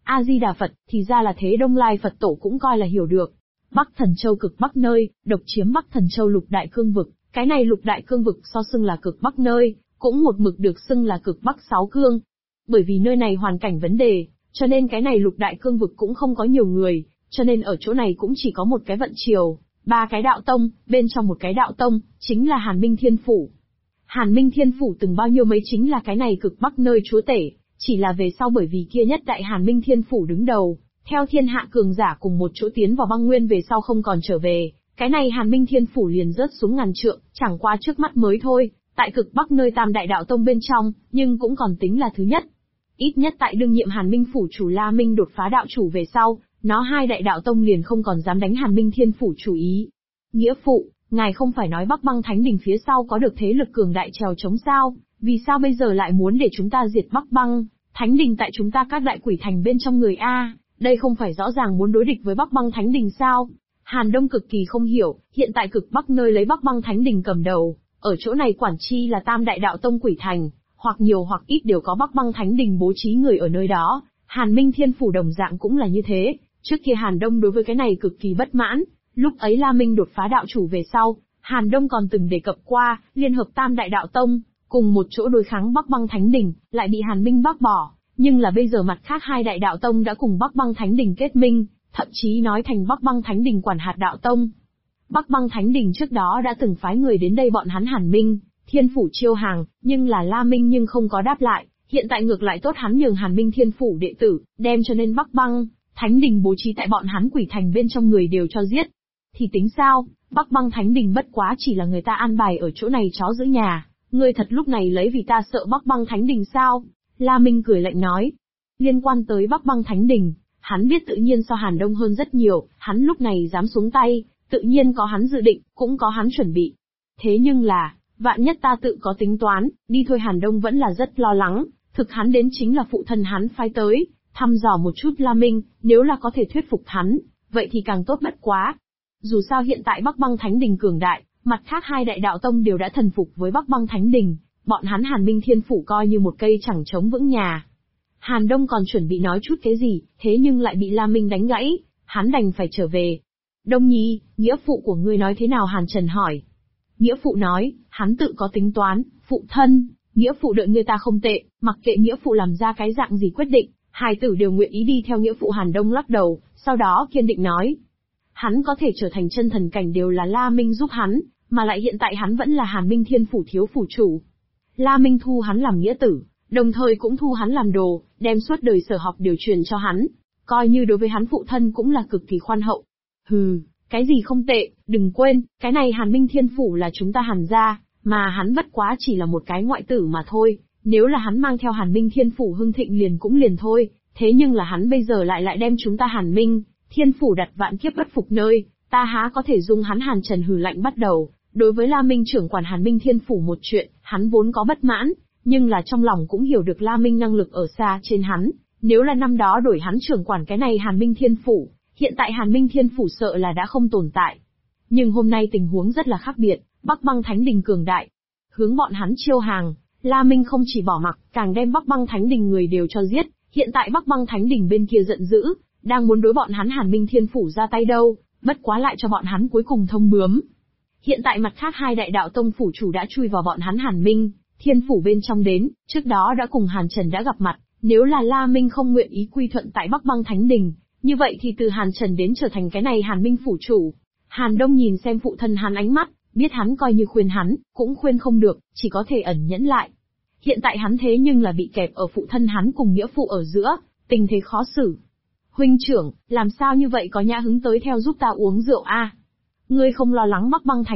A-di-đà Phật, thì ra là thế. Đông Lai Phật Tổ cũng coi là hiểu được. Bắc Thần Châu cực Bắc nơi, độc chiếm Bắc Thần Châu lục đại cương vực, cái này lục đại cương vực so xưng là cực Bắc nơi, cũng một mực được xưng là cực Bắc sáu cương. Bởi vì nơi này hoàn cảnh vấn đề, cho nên cái này lục đại cương vực cũng không có nhiều người, cho nên ở chỗ này cũng chỉ có một cái vận triều, 3 cái đạo tông, bên trong một cái đạo tông, chính là Hàn Minh Thiên Phủ. Hàn Minh Thiên Phủ từng bao nhiêu mấy chính là cái này cực Bắc nơi chúa tể, chỉ là về sau bởi vì kia nhất đại Hàn Minh Thiên Phủ đứng đầu, theo thiên hạ cường giả cùng một chỗ tiến vào băng nguyên về sau không còn trở về, cái này Hàn Minh Thiên Phủ liền rớt xuống ngàn trượng, chẳng qua trước mắt mới thôi, tại cực Bắc nơi tam đại đạo tông bên trong, nhưng cũng còn tính là thứ nhất. Ít nhất tại đương nhiệm Hàn Minh Phủ chủ La Minh đột phá đạo chủ về sau, nó 2 đại đạo tông liền không còn dám đánh Hàn Minh Thiên Phủ chủ ý. Nghĩa phụ, ngài không phải nói Bắc Băng Thánh Đình phía sau có được thế lực cường đại trèo chống sao, vì sao bây giờ lại muốn để chúng ta diệt Bắc Băng Thánh Đình tại chúng ta các đại quỷ thành bên trong người A, đây không phải rõ ràng muốn đối địch với Bắc Băng Thánh Đình sao? Hàn Đông cực kỳ không hiểu, hiện tại cực Bắc nơi lấy Bắc Băng Thánh Đình cầm đầu, ở chỗ này quản chi là tam đại đạo tông quỷ thành, hoặc nhiều hoặc ít đều có Bắc Băng Thánh Đình bố trí người ở nơi đó, Hàn Minh Thiên Phủ đồng dạng cũng là như thế, trước kia Hàn Đông đối với cái này cực kỳ bất mãn, lúc ấy La Minh đột phá đạo chủ về sau, Hàn Đông còn từng đề cập qua, liên hợp tam đại đạo tông, cùng một chỗ đối kháng Bắc Băng Thánh Đình, lại bị Hàn Minh bác bỏ, nhưng là bây giờ mặt khác 2 đại đạo tông đã cùng Bắc Băng Thánh Đình kết minh, thậm chí nói thành Bắc Băng Thánh Đình quản hạt đạo tông. Bắc Băng Thánh Đình trước đó đã từng phái người đến đây bọn hắn Hàn Minh Thiên Phủ chiêu hàng, nhưng là La Minh nhưng không có đáp lại, hiện tại ngược lại tốt hắn nhường Hàn Minh Thiên Phủ đệ tử, đem cho nên Bắc Băng Thánh Đình bố trí tại bọn hắn quỷ thành bên trong người đều cho giết. Thì tính sao, Bắc Băng Thánh Đình bất quá chỉ là người ta an bài ở chỗ này chó giữ nhà, ngươi thật lúc này lấy vì ta sợ Bắc Băng Thánh Đình sao? La Minh cười lạnh nói. Liên quan tới Bắc Băng Thánh Đình, hắn biết tự nhiên so Hàn Đông hơn rất nhiều, hắn lúc này dám xuống tay, tự nhiên có hắn dự định, cũng có hắn chuẩn bị. Thế nhưng là, vạn nhất ta tự có tính toán, đi thôi. Hàn Đông vẫn là rất lo lắng, thực hắn đến chính là phụ thân hắn phái tới, thăm dò một chút La Minh, nếu là có thể thuyết phục hắn, vậy thì càng tốt bất quá. Dù sao hiện tại Bắc Băng Thánh Đình cường đại, mặt khác 2 đại đạo tông đều đã thần phục với Bắc Băng Thánh Đình, bọn hắn Hàn Minh Thiên Phủ coi như một cây chẳng chống vững nhà. Hàn Đông còn chuẩn bị nói chút cái gì, thế nhưng lại bị La Minh đánh gãy, hắn đành phải trở về. Đông Nhi, nghĩa phụ của ngươi nói thế nào? Hàn Trần hỏi. Nghĩa phụ nói, hắn tự có tính toán, phụ thân, nghĩa phụ đợi người ta không tệ, mặc kệ nghĩa phụ làm ra cái dạng gì quyết định, hài tử đều nguyện ý đi theo nghĩa phụ. Hàn Đông lắc đầu, sau đó kiên định nói. Hắn có thể trở thành chân thần cảnh đều là La Minh giúp hắn, mà lại hiện tại hắn vẫn là Hàn Minh Thiên Phủ thiếu phủ chủ. La Minh thu hắn làm nghĩa tử, đồng thời cũng thu hắn làm đồ, đem suốt đời sở học điều truyền cho hắn, coi như đối với hắn phụ thân cũng là cực kỳ khoan hậu. Hừ, cái gì không tệ, đừng quên, cái này Hàn Minh Thiên Phủ là chúng ta Hàn gia, mà hắn bất quá chỉ là một cái ngoại tử mà thôi, nếu là hắn mang theo Hàn Minh Thiên Phủ hưng thịnh liền cũng liền thôi, thế nhưng là hắn bây giờ lại đem chúng ta Hàn Minh Thiên Phủ đặt vạn kiếp bất phục nơi, ta há có thể dung hắn? Hàn Trần hừ lạnh bắt đầu. Đối với La Minh trưởng quản Hàn Minh Thiên Phủ một chuyện, hắn vốn có bất mãn, nhưng là trong lòng cũng hiểu được La Minh năng lực ở xa trên hắn, nếu là năm đó đổi hắn trưởng quản cái này Hàn Minh Thiên Phủ, hiện tại Hàn Minh Thiên Phủ sợ là đã không tồn tại. Nhưng hôm nay tình huống rất là khác biệt, Bắc Băng Thánh Đình cường đại, hướng bọn hắn chiêu hàng, La Minh không chỉ bỏ mặc, càng đem Bắc Băng Thánh Đình người đều cho giết, hiện tại Bắc Băng Thánh Đình bên kia giận dữ, đang muốn đối bọn hắn Hàn Minh Thiên Phủ ra tay đâu, bất quá lại cho bọn hắn cuối cùng thông bướm. Hiện tại mặt khác 2 đại đạo tông phủ chủ đã chui vào bọn hắn Hàn Minh Thiên Phủ bên trong đến, trước đó đã cùng Hàn Trần đã gặp mặt, nếu là La Minh không nguyện ý quy thuận tại Bắc Băng Thánh Đình, như vậy thì từ Hàn Trần đến trở thành cái này Hàn Minh Phủ chủ. Hàn Đông nhìn xem phụ thân hắn ánh mắt, biết hắn coi như khuyên hắn, cũng khuyên không được, chỉ có thể ẩn nhẫn lại. Hiện tại hắn thế nhưng là bị kẹp ở phụ thân hắn cùng nghĩa phụ ở giữa, tình thế khó xử. Huynh trưởng, làm sao như vậy, có nhã hứng tới theo giúp ta uống rượu a? Ngươi không lo lắng Bắc Băng Thánh